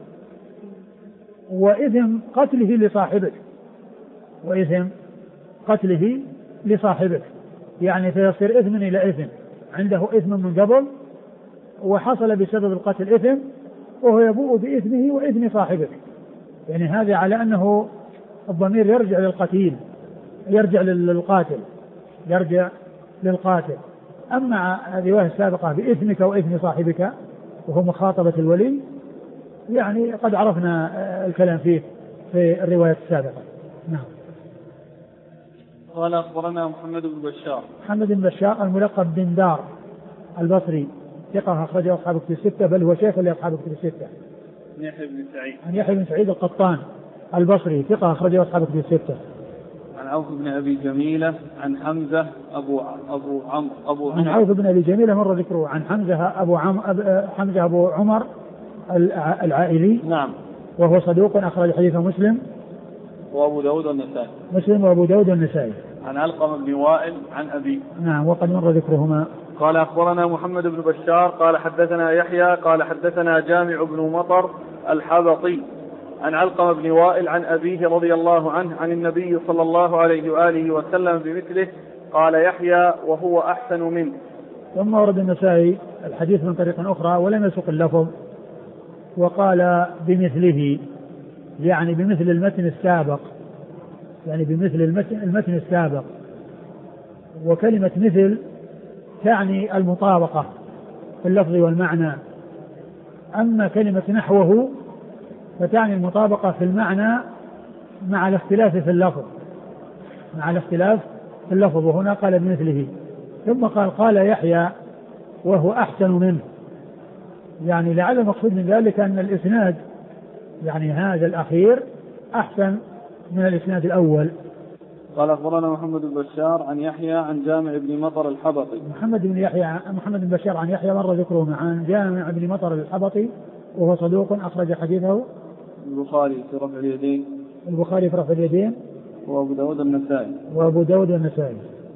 وإثم قتله لصاحبك، وإثم قتله لصاحبك، يعني فيصير إثم إلى إثم، عنده إثم من قبل وحصل بسبب القتل إثم وهو يبوء بإثمه وإثم صاحبك. يعني هذا على أنه الضمير يرجع للقتيل، يرجع للقاتل، يرجع للقاتل. أما الرواية السابقة بإثمك وإثم صاحبك وهو مخاطبة الولي يعني قد عرفنا الكلام فيه في الرواية السابقة. نعم. قال أخبرنا محمد بن بشار. محمد بن بشار الملقب بن دار البصري ثقة أخرجه أصحاب كتب الستة، بل هو شيخ لأصحاب كتب الستة. عن يحيى بن سعيد. عن يحيى بن سعيد القطان البصري ثقة أخرجه أصحاب كتب الستة. عن عوف بن أبي جميلة عن حمزة أبو عمر. عن عوف بن أبي جميلة مر ذكره. عن حمزة أبو عمر العائلي. نعم. وهو صدوق أخرج حديثه مسلم وأبو داود النسائي. مسلم وأبو داود النسائي. عن علقمة بن وائل عن أبي. نعم وقد مر ذكرهما. قال أخبرنا محمد بن بشار قال حدثنا يحيى قال حدثنا جامع بن مطر الحبطي عن علقمة بن وائل عن أبيه رضي الله عنه عن النبي صلى الله عليه وآله وسلم بمثله. قال يحيى وهو أحسن منه. ثم ورد النسائي الحديث من طريق أخرى ولم يسق اللفظ وقال بمثله، يعني بمثل المتن السابق، يعني بمثل المتن السابق. وكلمة مثل تعني المطابقة في اللفظ والمعنى، أما كلمة نحوه فتعني المطابقة في المعنى مع الاختلاف في اللفظ، مع الاختلاف في اللفظ. وهنا قال بمثله. ثم قال يحيى وهو أحسن منه، يعني لعل المقصود من ذلك أن الإسناد يعني هذا الأخير أحسن من الإسناد الأول. قال أخبرنا محمد بن بشار عن يحيى عن جامع بن مطر الحبطي. محمد بن بشار عن يحيى مر ذكره عن جامع بن مطر الحبطي وهو صدوق أخرج حديثه البخاري في رفع اليدين. البخاري في رفع اليدين. وأبو داود النسائي. وأبو داود النسائي.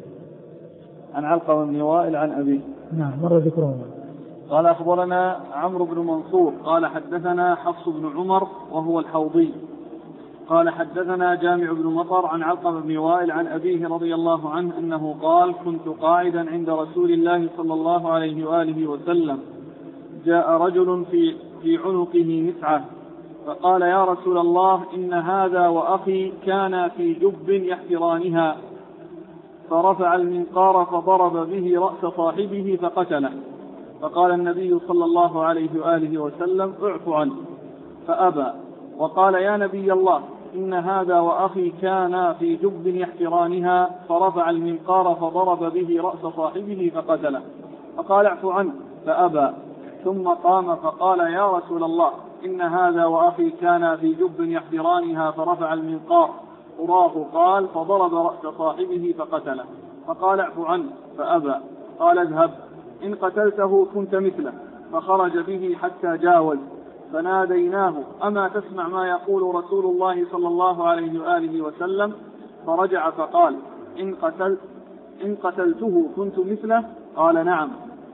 عن علقمة بن وائل عن أبيه. نعم مر ذكرهما. قال أخبرنا عمرو بن منصور قال حدثنا حفص بن عمر وهو الحوضي قال حدثنا جامع بن مطر عن علقمة بن وائل عن أبيه رضي الله عنه أنه قال كنت قاعدا عند رسول الله صلى الله عليه وآله وسلم جاء رجل في عنقه مسعة فقال يا رسول الله إن هذا وأخي كان في جب يحفرانها، فرفع المنقار فضرب به رأس صاحبه فقتله. فقال النبي صلى الله عليه وآله وسلم اعف عنه فأبى، وقال يا نبي الله إن هذا وأخي كان في جب يحفرانها، فرفع المنقار فضرب به رأس صاحبه فقتله. فقال اعف عنه فأبى، ثم قام فقال يا رسول الله إن هذا وأخي كان في جب يحفرانها، فرفع المنقار أراه قال فضرب رأس صاحبه فقتله. فقال اعف عنه فأبى. قال اذهب إن قتلته كنت مثله. فخرج به حتى جاوز فناديناه أما تسمع ما يقول رسول الله صلى الله عليه وآله وسلم؟ فرجع فقال إن قتلته كنت مثله؟ قال نعم.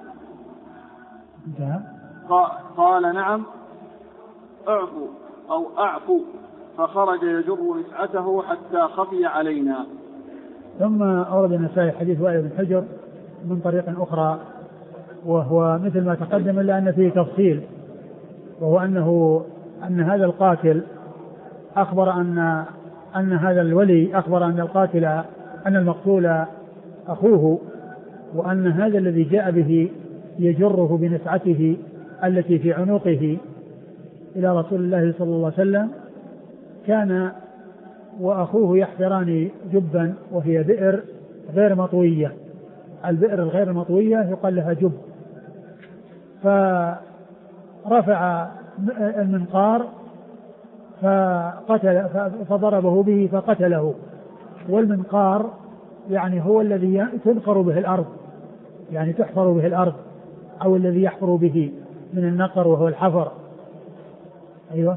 قال نعم اعفو أو أعفو، فخرج يجر نسعته حتى خفي علينا. ثم أورد النسائي حديث وائل بن حجر من طريق أخرى، وهو مثل ما تقدم إلا أن فيه تفصيل، وهو أن هذا القاتل أخبر أن هذا الولي أخبر أن القاتل أن المقتول أخوه، وأن هذا الذي جاء به يجره بنسعته التي في عنقه إلى رسول الله صلى الله عليه وسلم، كان وأخوه يحفران جبا وهي بئر غير مطوية. البئر الغير مطوية يقال لها جب. فرفع المنقار فضربه به فقتله. والمنقار يعني هو الذي تنقر به الأرض، يعني تحفر به الأرض، أو الذي يحفر به من النقر وهو الحفر. أيوة.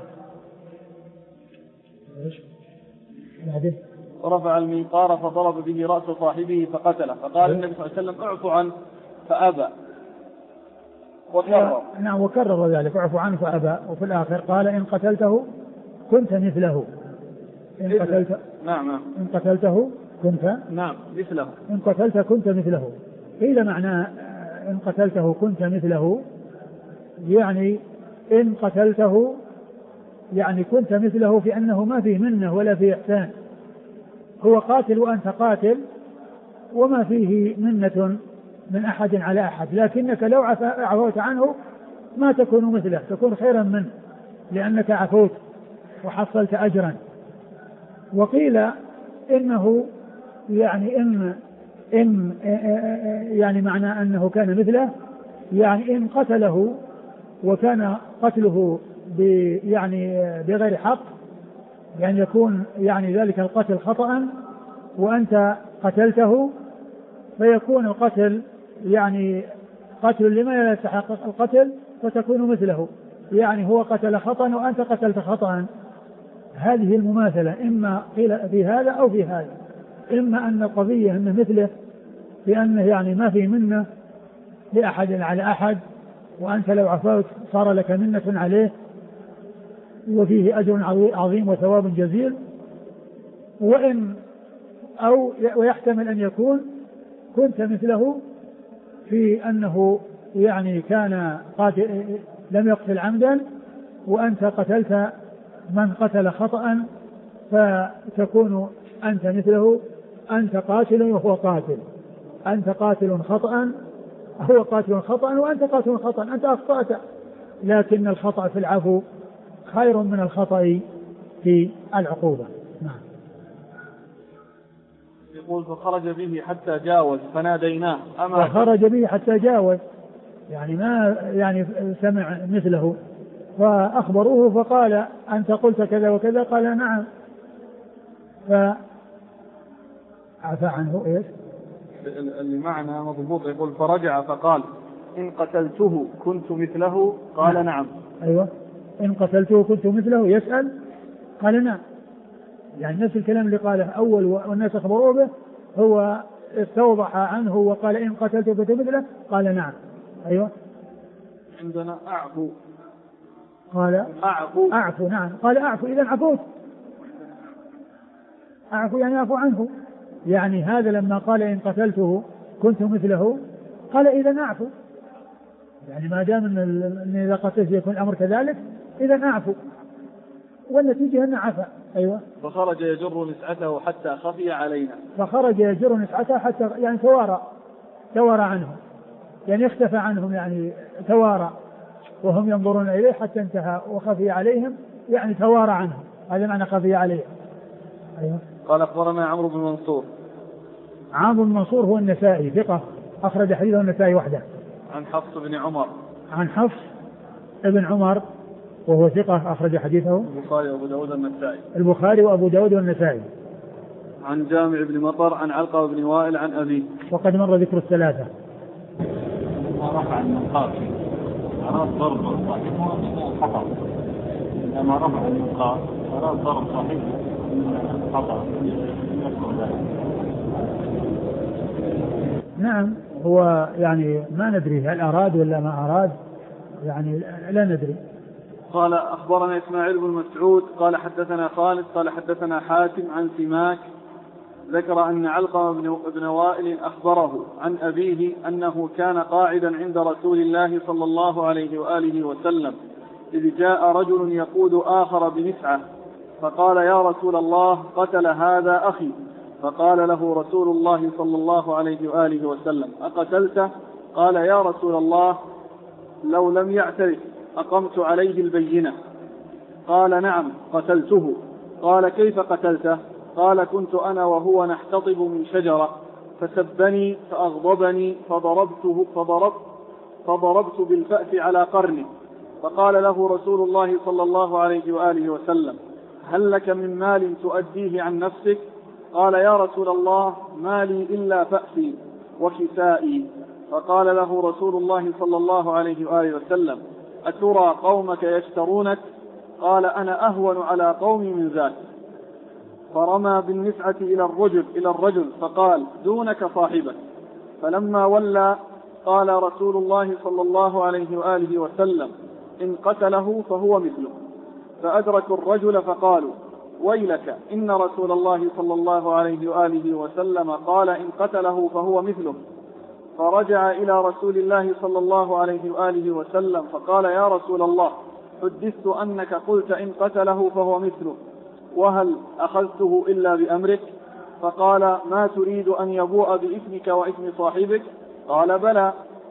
ورفع المنقار فضرب به رأس صاحبه فقتله، فقال النبي صلى الله عليه وسلم اعفو عنه فأبى وكرر. نعم وكرر ذلك، اعفو عنه فأبى. وفي الآخر قال إن قتلته كنت مثله. إن قتلته كنت مثله. إن قتلت كنت مثله. إذا معنى إن قتلته كنت مثله يعني إن قتلته يعني كنت مثله في أنه ما فيه منه ولا فيه إحسان، هو قاتل وأنت قاتل وما فيه منة من أحد على أحد، لكنك لو عفوت عنه ما تكون مثله، تكون خيرا منه لأنك عفوت وحصلت أجرا. وقيل إنه يعني إن يعني معنى أنه كان مثله يعني إن قتله وكان قتله يعني بغير حق، يعني يكون يعني ذلك القتل خطأ وأنت قتلته، فيكون القتل يعني قتل لما لا يستحق القتل فتكون مثله، يعني هو قتل خطأ وأنت قتلت خطأ. هذه المماثلة إما قيل في هذا أو في هذا، إما أن القضية أنه مثله لأنه يعني ما في منة لأحد على أحد، وأنت لو عفوت صار لك منة عليه وفيه أجر عظيم وثواب جزيل، ويحتمل أن يكون كنت مثله في أنه يعني كان لم يقتل عمدا وأنت قتلت من قتل خطأ، فتكون أنت مثله، أنت قاتل وهو قاتل، أنت قاتل خطأ هو قاتل خطأ وأنت قاتل خطأ، أنت أخطأت، لكن الخطأ في العفو خير من الخطأ في العقوبة. نعم. يقول فخرج به حتى جاوز فناديناه فخرج به حتى جاوز يعني ما يعني سمع مثله، فأخبروه فقال أنت قلت كذا وكذا، قال نعم، فعفى عنه. إيش اللي معنا مضبوط؟ يقول فرجع فقال إن قتلته كنت مثله؟ قال نعم. أيوة، إن قتلته كنت مثله، يسأل قال نعم، يعني نفس الكلام اللي قاله أول والناس أخبروه به هو استوضح عنه وقال إن قتلته كنت مثله، قال نعم. أيوة. عندنا أعفو، قال أعفو نعم، قال أعفو، إذا عفوت، أعفو يعني أعفو عنه، يعني هذا لما قال إن قتلته كنت مثله قال إذا أعفو، يعني ما دام إن إذا قتلت يكون الأمر كذلك إذا أعفو، والنتيجة أن عفا. أيوة. فخرج يجر نسعته حتى خفي علينا. فخرج يجر نسعته حتى يعني توارى عنهم، يعني اختفى عنهم، يعني توارى وهم ينظرون إليه حتى انتهى وخفي عليهم، يعني توارى عنهم، هذا معنى خفي عليهم. أيوة. قال أخبرنا عمرو بن منصور. عمرو بن منصور هو النسائي ثقة، أخرج حديثه النسائي وحده. عن حفص بن عمر. عن حفص ابن عمر وهو ثقة، أخرج حديثه البخاري وأبو داود والنسائي. البخاري وأبو داود والنسائي. عن جامع بن مطر عن علقة بن وائل عن أبيه. وقد مر ذكر الثلاثة. رفع المنقار أراد ضرب صاحبه خطأ، لما رفع المنقار أراد ضرب صاحبه خطأ، يذكر ذلك. نعم هو يعني ما ندري هل أراد ولا ما أراد، يعني لا ندري. قال أخبرنا إسماعيل بن مسعود قال حدثنا خالد قال حدثنا حاتم عن سماك ذكر أن علقمة بن وائل أخبره عن أبيه أنه كان قاعدا عند رسول الله صلى الله عليه وآله وسلم إذ جاء رجل يقود آخر بنسعة فقال يا رسول الله قتل هذا أخي، فقال له رسول الله صلى الله عليه وآله وسلم أقتلته؟ قال يا رسول الله لو لم يعترف أقمت عليه البينة. قال نعم قتلته. قال كيف قتلته؟ قال كنت أنا وهو نحتطب من شجرة فسبني فأغضبني فضربت بالفأس على قرنه، فقال له رسول الله صلى الله عليه وآله وسلم هل لك من مال تؤديه عن نفسك؟ قال يا رسول الله ما لي إلا فأسي وكسائي. فقال له رسول الله صلى الله عليه وآله وسلم أترى قومك يشترونك؟ قال أنا أهون على قومي من ذاك. فرمى بالنسعة إلى الرجل فقال دونك صاحبك. فلما ولى قال رسول الله صلى الله عليه وآله وسلم إن قتله فهو مثله. فأدركوا الرجل فقالوا ويلك إن رسول الله صلى الله عليه وآله وسلم قال إن قتله فهو مثله. فرجع إلى رسول الله صلى الله عليه وآله وسلم فقال يا رسول الله حدثت أنك قلت إن قتله فهو مثله، وهل أخذته إلا بأمرك؟ فقال ما تريد أن يبوء بإثمك وإثم صاحبك؟ قال بلى.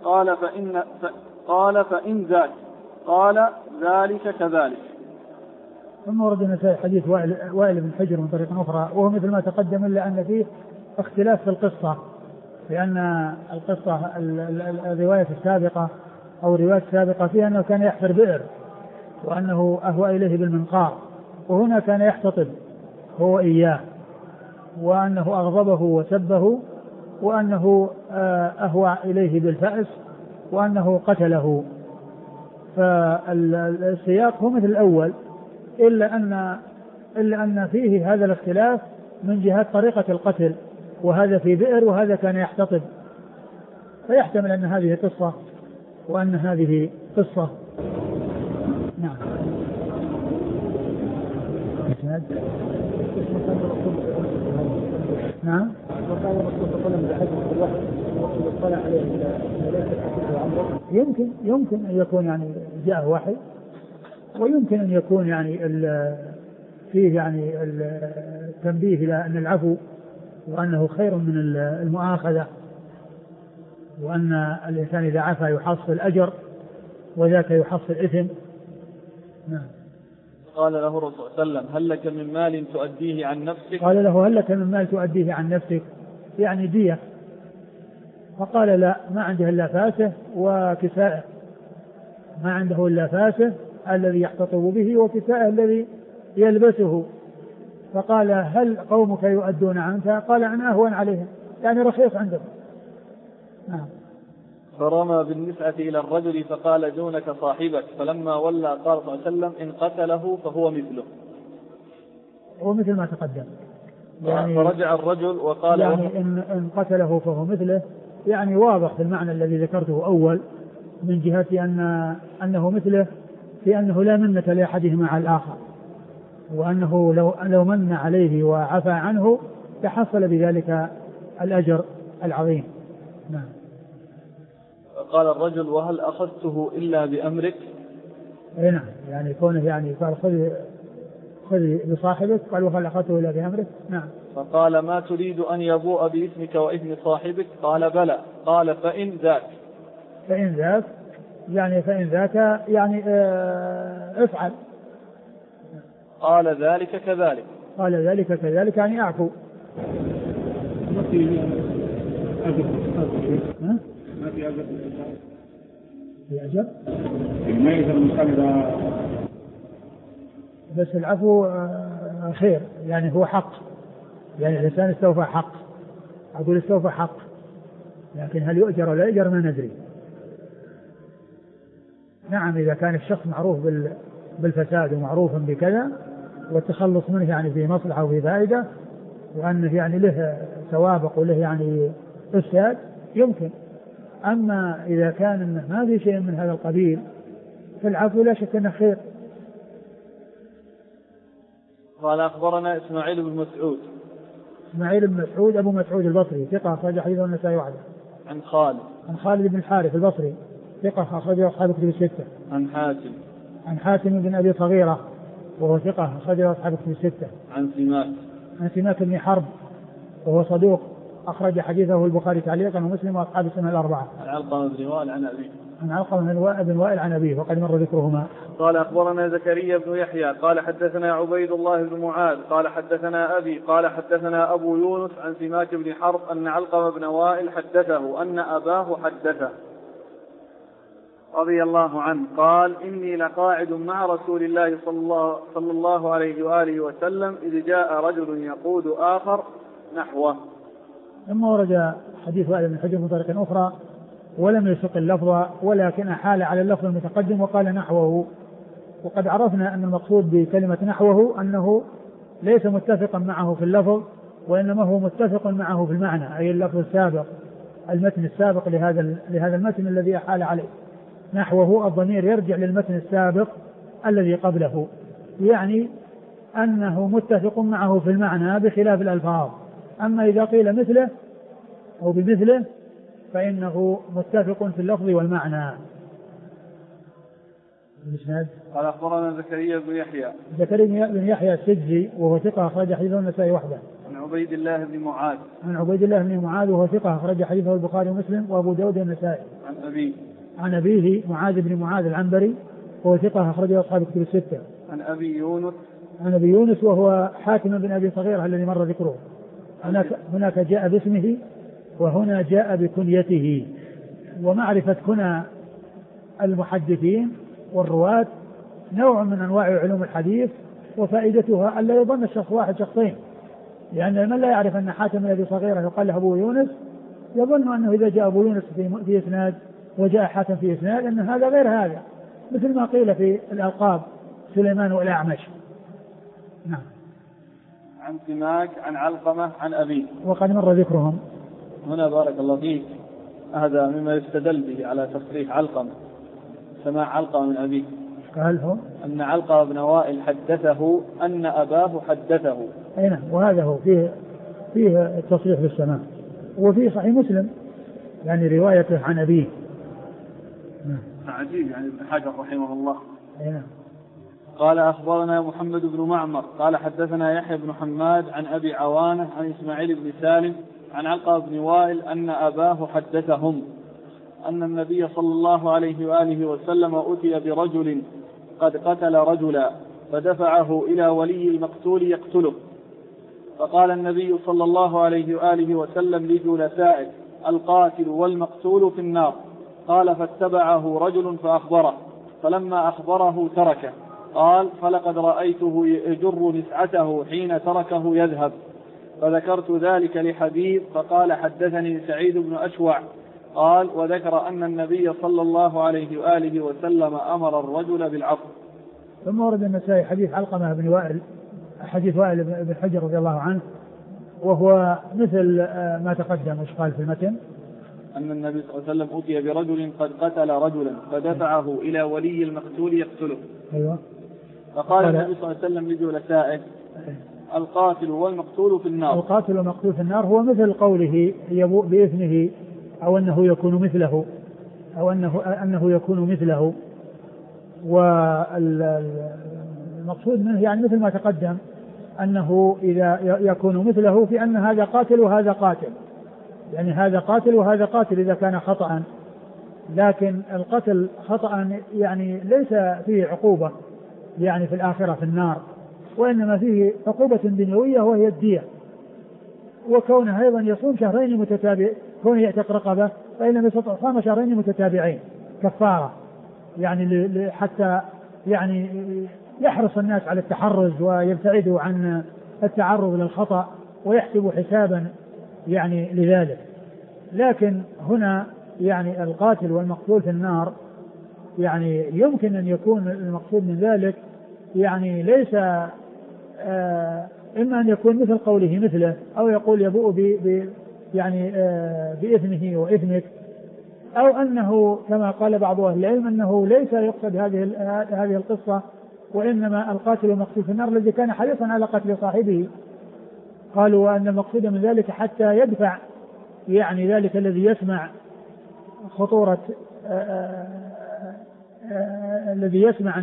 قال فإن ذاك. قال ذلك كذلك. ثم ورد النسائي حديث وائل بن حجر من طريق أخرى وهو مثل ما تقدم إلا أن فيه اختلاف في القصة، لأن القصة الرواية السابقة أو الرواية السابقة فيها أنه كان يحفر بئر وأنه أهوى إليه بالمنقار، وهنا كان يحتطب هو إياه، وأنه أغضبه وسبه، وأنه أهوى إليه بالفأس، وأنه قتله. فالسياق هو مثل الأول إلا أن فيه هذا الاختلاف من جهة طريقة القتل، وهذا في بئر وهذا كان يحتطب، فيحتمل أن هذه قصة وأن هذه قصة. نعم. نعم. يمكن أن يكون يعني جاء وحي، ويمكن أن يكون يعني فيه يعني التنبيه إلى أن العفو وأنه خير من المؤاخذة، وأن الإنسان إذا عفا يحصل أجر وذاك يحصل إثم. نعم. قال له الرسول صلى الله عليه وسلم هل لك من مال تؤديه عن نفسك؟ قال له هل لك من مال تؤديه عن نفسك، يعني دية. فقال لا، ما عنده إلا فاسه وكسائه، ما عنده إلا فاسه الذي يحتطب به وكسائه الذي يلبسه. فقال هل قومك يؤدون عنك؟ قال أنا أهون عليهم، يعني رخيص عندهم. نعم. فرمى بالنسعة إلى الرجل فقال دونك صاحبك. فلما ولى قال صلى الله عليه وسلم إن قتله فهو مثله، ومثل ما تقدم يعني. فرجع الرجل وقال يعني إن قتله فهو مثله، يعني واضح في المعنى الذي ذكرته أول من جهة أنه مثله في أنه لا منة لأحدهما على الآخر، وأنه لو من عليه وعفى عنه تحصل بذلك الأجر العظيم. نعم. قال الرجل وهل أخذته إلا بأمرك؟ أي نعم، يعني كونه يعني قال خذ بصاحبك، قال وهل أخذته إلا بأمرك؟ نعم. فقال ما تريد أن يبوء بإثمك وإثم صاحبك؟ قال بلى. قال فإن ذاك. يعني فإن ذاك يعني افعل. قال ذلك كذلك. يعني أعفو. ما في أجر ما يقدر المسلم، بس العفو خير، يعني هو حق، يعني الإنسان استوفى حق، أقول استوفى حق، لكن هل يؤجر ولا يؤجر ما ندري. نعم، إذا كان الشخص معروف بالفساد ومعروف بكذا والتخلص منه يعني في مصلحة وفي فائدة وأنه يعني له سوابق وله يعني أستاذ يمكن. أما إذا كان إنه ما في شيء من هذا القبيل فالعفو لا شك أنه خير. قال أخبرنا إسماعيل بن مسعود. إسماعيل بن مسعود أبو مسعود البصري ثقة أخرج حديثه النسائي وحده. عن خالد. عن خالد بن الحارث البصري ثقة أخرجه أصحاب الكتب الستة. عن حاتم. عن حاتم بن أبي صغيرة وهو ثقة أخرجه أصحاب الكتب الستة. عن سماك. عن سماك بن حرب وهو صدوق أخرج حديثه البخاري تعليقا ومسلم وأصحاب السنة الأربعة. عن علقمة بن وائل عن أبيه. عن علقمة بن وائل عن أبيه وقد مر ذكرهما. قال أخبرنا زكريا بن يحيى قال حدثنا عبيد الله بن معاذ قال حدثنا أبي قال حدثنا أبو يونس عن سماك بن حرب أن علقمة بن وائل حدثه أن أباه حدثه رضي الله عنه قال إني لقاعد مع رسول الله صلى الله عليه وآله وسلم إذ جاء رجل يقود آخر نحوه. ثم ورد حديث وائل بن حجر من طريق أخرى ولم يسق اللفظ ولكن حال على اللفظ المتقدم وقال نحوه. وقد عرفنا أن المقصود بكلمة نحوه أنه ليس متفقا معه في اللفظ وإنما هو متفق معه في المعنى، أي اللفظ السابق المتن السابق لهذا المتن الذي أحال عليه. نحوه الضمير يرجع للمتن السابق الذي قبله، يعني أنه متفق معه في المعنى بخلاف الألفاظ. أما إذا قيل مثله أو بمثله فإنه متفق في اللفظ والمعنى. قال أخبرنا زكريا بن يحيى. زكريا بن يحيى السجزي وهو ثقة أخرج حديثه النسائي وحده. عن عبيد الله بن معاذ. عن عبيد الله بن معاذ وهو ثقة أخرج حديثه البخاري ومسلم وأبو داود النسائي. عن أبيه. عن أبيه معاذ بن معاذ العنبري وهو ثقة أخرجه أصحاب الكتب الستة. عن أبي يونس. عن أبي يونس وهو حاتم بن أبي صغيرة الذي مر ذكره. هناك جاء باسمه وهنا جاء بكنيته. ومعرفة كنى المحدثين والرواة نوع من أنواع علوم الحديث، وفائدتها أن لا يظن الشخص واحد شخصين، لأن من لا يعرف أن حاتم بن أبي صغيرة يقال له أبو يونس يظن أنه إذا جاء أبو يونس في إسناد وجاء حاتم في إسناد أن هذا غير هذا، مثل ما قيل في الألقاب سليمان والأعمش. نعم. عن سماك عن علقمة عن أبيه وقد مر ذكرهم. هنا بارك الله فيك هذا مما يستدل به على تصريح علقمة، سماع علقمة من أبيه. قال هو أن علقمة بن وائل حدثه أن أباه حدثه. أين وهذا هو فيه التصريح بالسماع، وفي صحيح مسلم يعني روايته عن أبيه. عجيب يعني ابن حجر رحمه الله. أين. قال أخبرنا محمد بن معمر قال حدثنا يحيى بن حماد عن أبي عوانة عن إسماعيل بن سالم عن علقمة بن وائل أن أباه حدثهم أن النبي صلى الله عليه وآله وسلم أتي برجل قد قتل رجلا فدفعه إلى ولي المقتول يقتله، فقال النبي صلى الله عليه وآله وسلم لجلسائه القاتل والمقتول في النار. قال فاتبعه رجل فأخبره، فلما أخبره تركه. قال فلقد رأيته يجر نسعته حين تركه يذهب، فذكرت ذلك لحبيب فقال حدثني سعيد بن أشوع قال وذكر أن النبي صلى الله عليه وآله وسلم أمر الرجل بالعفو. ثم ورد النسائي حديث علقمة بن وائل حديث وائل بن حجر رضي الله عنه وهو مثل ما تقدم. ايش قال في المتن؟ أن النبي صلى الله عليه وسلم أتي برجل قد قتل رجلا فدفعه إلى ولي المقتول يقتله. أيوة. فقال النبي صلى الله عليه وسلم لجلسائه القاتل والمقتول في النار. القاتل والمقتول في النار هو مثل قوله يبوء بإثمه أو أنه يكون مثله أو أنه يكون مثله. والمقصود منه يعني مثل ما تقدم أنه إذا يكون مثله في أن هذا قاتل وهذا قاتل، يعني هذا قاتل وهذا قاتل إذا كان خطأ، لكن القتل خطأ يعني ليس فيه عقوبة يعني في الآخرة في النار، وإنما فيه عقوبة دنيوية وهي الدية. وكونه أيضا يصوم شهرين متتابعين، كونه يعتق رقبة فإن لم يستطع صام شهرين متتابعين كفارة، يعني حتى يعني يحرص الناس على التحرز ويبتعدوا عن التعرض للخطأ ويحسبوا حسابا يعني لذلك. لكن هنا يعني القاتل والمقتول في النار يعني يمكن أن يكون المقصود من ذلك يعني ليس إما أن يكون مثل قوله مثله، أو يقول يبوء يعني بإثمه وإثمك، أو أنه كما قال بعض أهل العلم أنه ليس يقصد هذه القصة، وإنما القاتل المقتول في النار الذي كان حريصا على قتل صاحبه. قالوا وأن المقصود من ذلك حتى يدفع يعني ذلك الذي يسمع خطورة الذي يسمع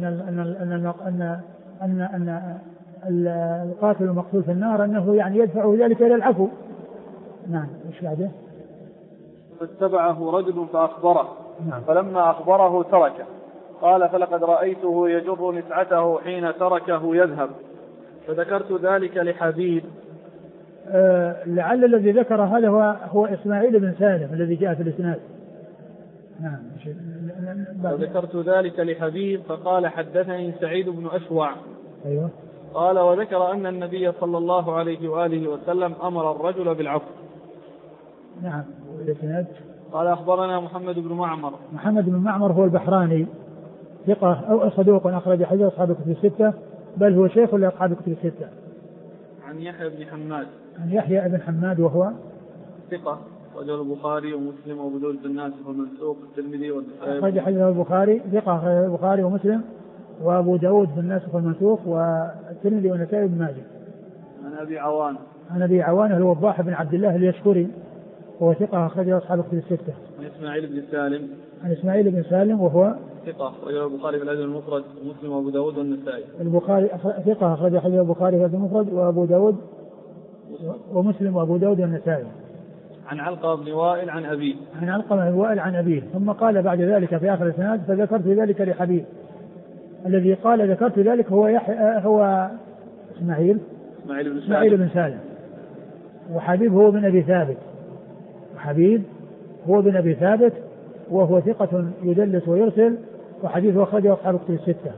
أن القاتل المقتول في النار أنه يعني يدفع ذلك إلى العفو. نعم. إيش بعده؟ فاتبعه رجل فأخبره. نعم. فلما أخبره تركه. قال فلقد رأيته يجر نسعته حين تركه يذهب، فذكرت ذلك لحبيب. لعل الذي ذكر هذا هو إسماعيل بن سالم الذي جاء في الإسناد. نعم. وذكرت ذلك لحبيب فقال حدثني سعيد بن أشوع. أيوة. قال وذكر أن النبي صلى الله عليه وآله وسلم أمر الرجل بالعفو. نعم. الإسناد قال أخبرنا محمد بن معمر. محمد بن معمر هو البحراني، ثقة أو صدوق أخرج حديث أصحاب الكتب الستة، بل هو شيخ لأصحاب الكتب الستة. عن يحيى بن حماد. عن يحيى بن حماد وهو ثقة، رجل البخاري ومسلم وأبو داود الناس والمنسوق الترمذي والنسائي. أخرج حديث البخاري، ثقة أخرج البخاري ومسلم وأبو داود بالناس والمنسوق والترمذي والنسائي بن ماجه. عن أبي عوان. عن أبي عوان هو الوضاح بن عبد الله اليشكري وهو ثقة أخرج أصحاب الكتب الستة. عن إسماعيل بن سالم. عن إسماعيل بن سالم وهو ثقة، رجل البخاري في الأدب المفرد ومسلم وأبو داود والنسائي. البخاري ثقة أخرج حديث البخاري في الأدب المفرد وأبو داود ومسلم وأبو داود والنسائي. عن علقمة بن وائل عن أبيه. عن علقمة بن وائل عن أبيه. ثم قال بعد ذلك في آخر الإسناد فذكرت ذلك لحبيب. الذي قال ذكرت ذلك هو إسماعيل بن سالم. وحبيب هو بن أبي ثابت. حبيب هو بن أبي ثابت وهو ثقة يدلس ويرسل، وحديثه أخرجه أصحاب الكتب الستة.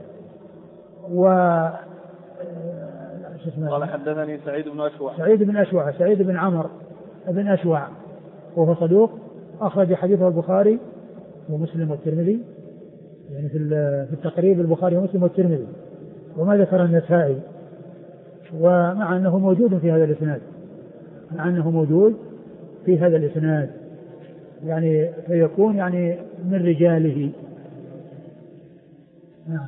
قال حدثني سعيد بن أشوع. سعيد بن عمر بن أشوع وهو صدوق أخرج حديثه البخاري ومسلم والترمذي، يعني في التقريب البخاري ومسلم والترمذي، وما ذكر النسائي، ومع أنه موجود في هذا الإسناد، يعني فيكون يعني من رجاله. نعم.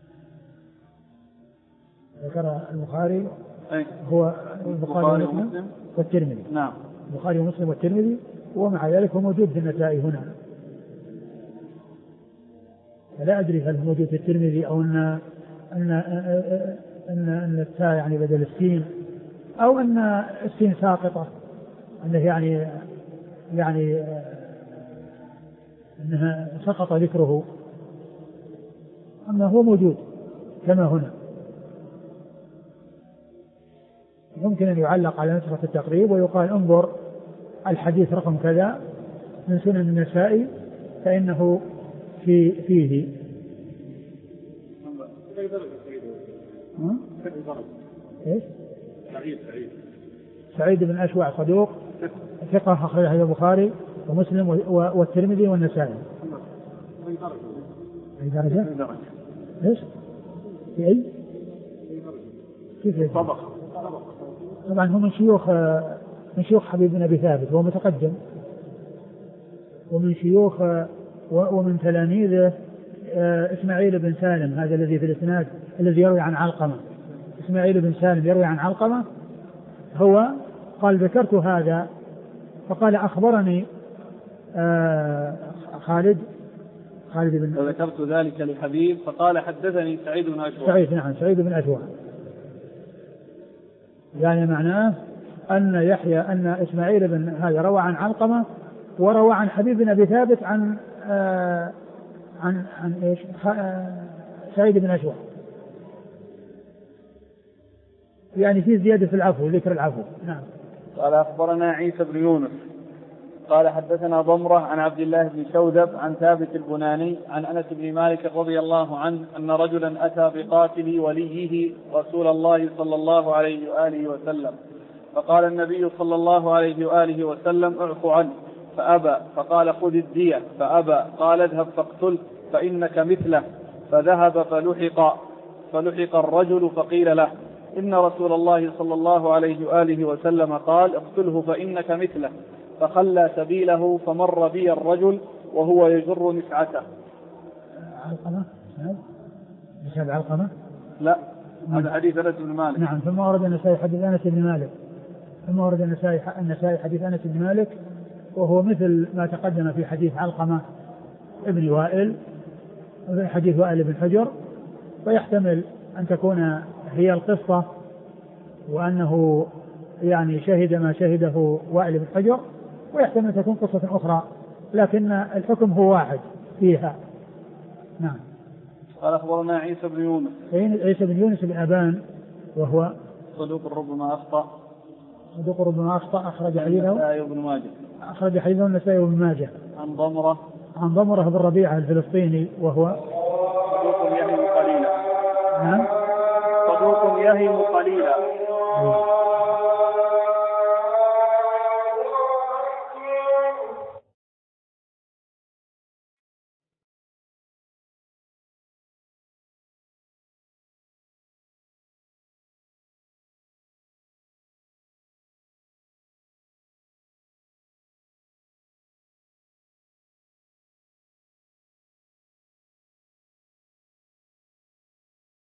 ذكر البخاري هو البخاري ومسلم والترمذي. نعم. البخاري ومسلم والترمذي، ومع ذلك هو موجود في النسائي هنا. فلا أدري هل هو موجود في الترمذي أو أن التاء يعني بدل السين، أو أن السين ساقطة، أنه يعني أنها سقط ذكره، أما هو موجود كما هنا. يمكن أن يعلق على نسخة التقريب ويقال انظر الحديث رقم كذا من سنن النسائي فإنه فيه. إيش؟ سعيد بن أشوع صدوق ثقة أخرج حديث البخاري ومسلم والترمذي والنسائي. أي درجة؟ إيش؟ في أي؟ كيف؟ طبعا هو من شيوخ حبيب بن أبي ثابت، وهو متقدم، ومن شيوخ ومن تلاميذه إسماعيل بن سالم، هذا الذي في الإسناد الذي يروي عن علقمة. إسماعيل بن سالم يروي عن علقمة، هو قال ذكرت هذا، فقال أخبرني خالد بن. وذكرت ذلك لحبيب فقال حدثني سعيد بن أشوع. نعم، سعيد بن أشوع. يعني معناه أن يحيى أن إسماعيل بن هذا روى عن علقمة وروى عن حبيب بن أبي ثابت عن إيش؟ سعيد بن أشوع. يعني في زيادة في العفو، ذكر العفو. نعم. قال أخبرنا عيسى بن يونس قال حدثنا ضمرة عن عبد الله بن شوذب عن ثابت البناني عن أنس بن مالك رضي الله عنه أن رجلا أتى بقاتل وليه رسول الله صلى الله عليه وآله وسلم، فقال النبي صلى الله عليه وآله وسلم اعف عنه، فأبى، فقال خذ الدية، فأبى، قال اذهب فاقتله فإنك مثله، فذهب فلحق الرجل فقيل له إن رسول الله صلى الله عليه وآله وسلم قال اقتله فإنك مثله، فخلى سبيله فمر بي الرجل وهو يجر نسعته. علقمة؟ نسب علقمة؟ لا، هذا حديث أنس بن مالك. نعم. ثم ورد النسائي حديث أنس بن مالك، ثم ورد النسائي حديث أنس بن مالك، وهو مثل ما تقدم في حديث علقمة ابن وائل، حديث وائل بن حجر، ويحتمل أن تكون هي القصة وأنه يعني شهد ما شهده وائل بن حجر، ويحتمل أن تكون قصة أخرى، لكن الحكم هو واحد فيها. نعم. قال أخبرنا عيسى بن يونس. عيسى بن يونس بن أبان وهو صدوق ربما أخطأ. صدوق ربما أخطأ. أخرج حديثه النسائي وابن ماجه. عن ضمرة بن ربيعة الفلسطيني وهو صدوق يهم قليلا. نعم. صدوق يهم قليلا.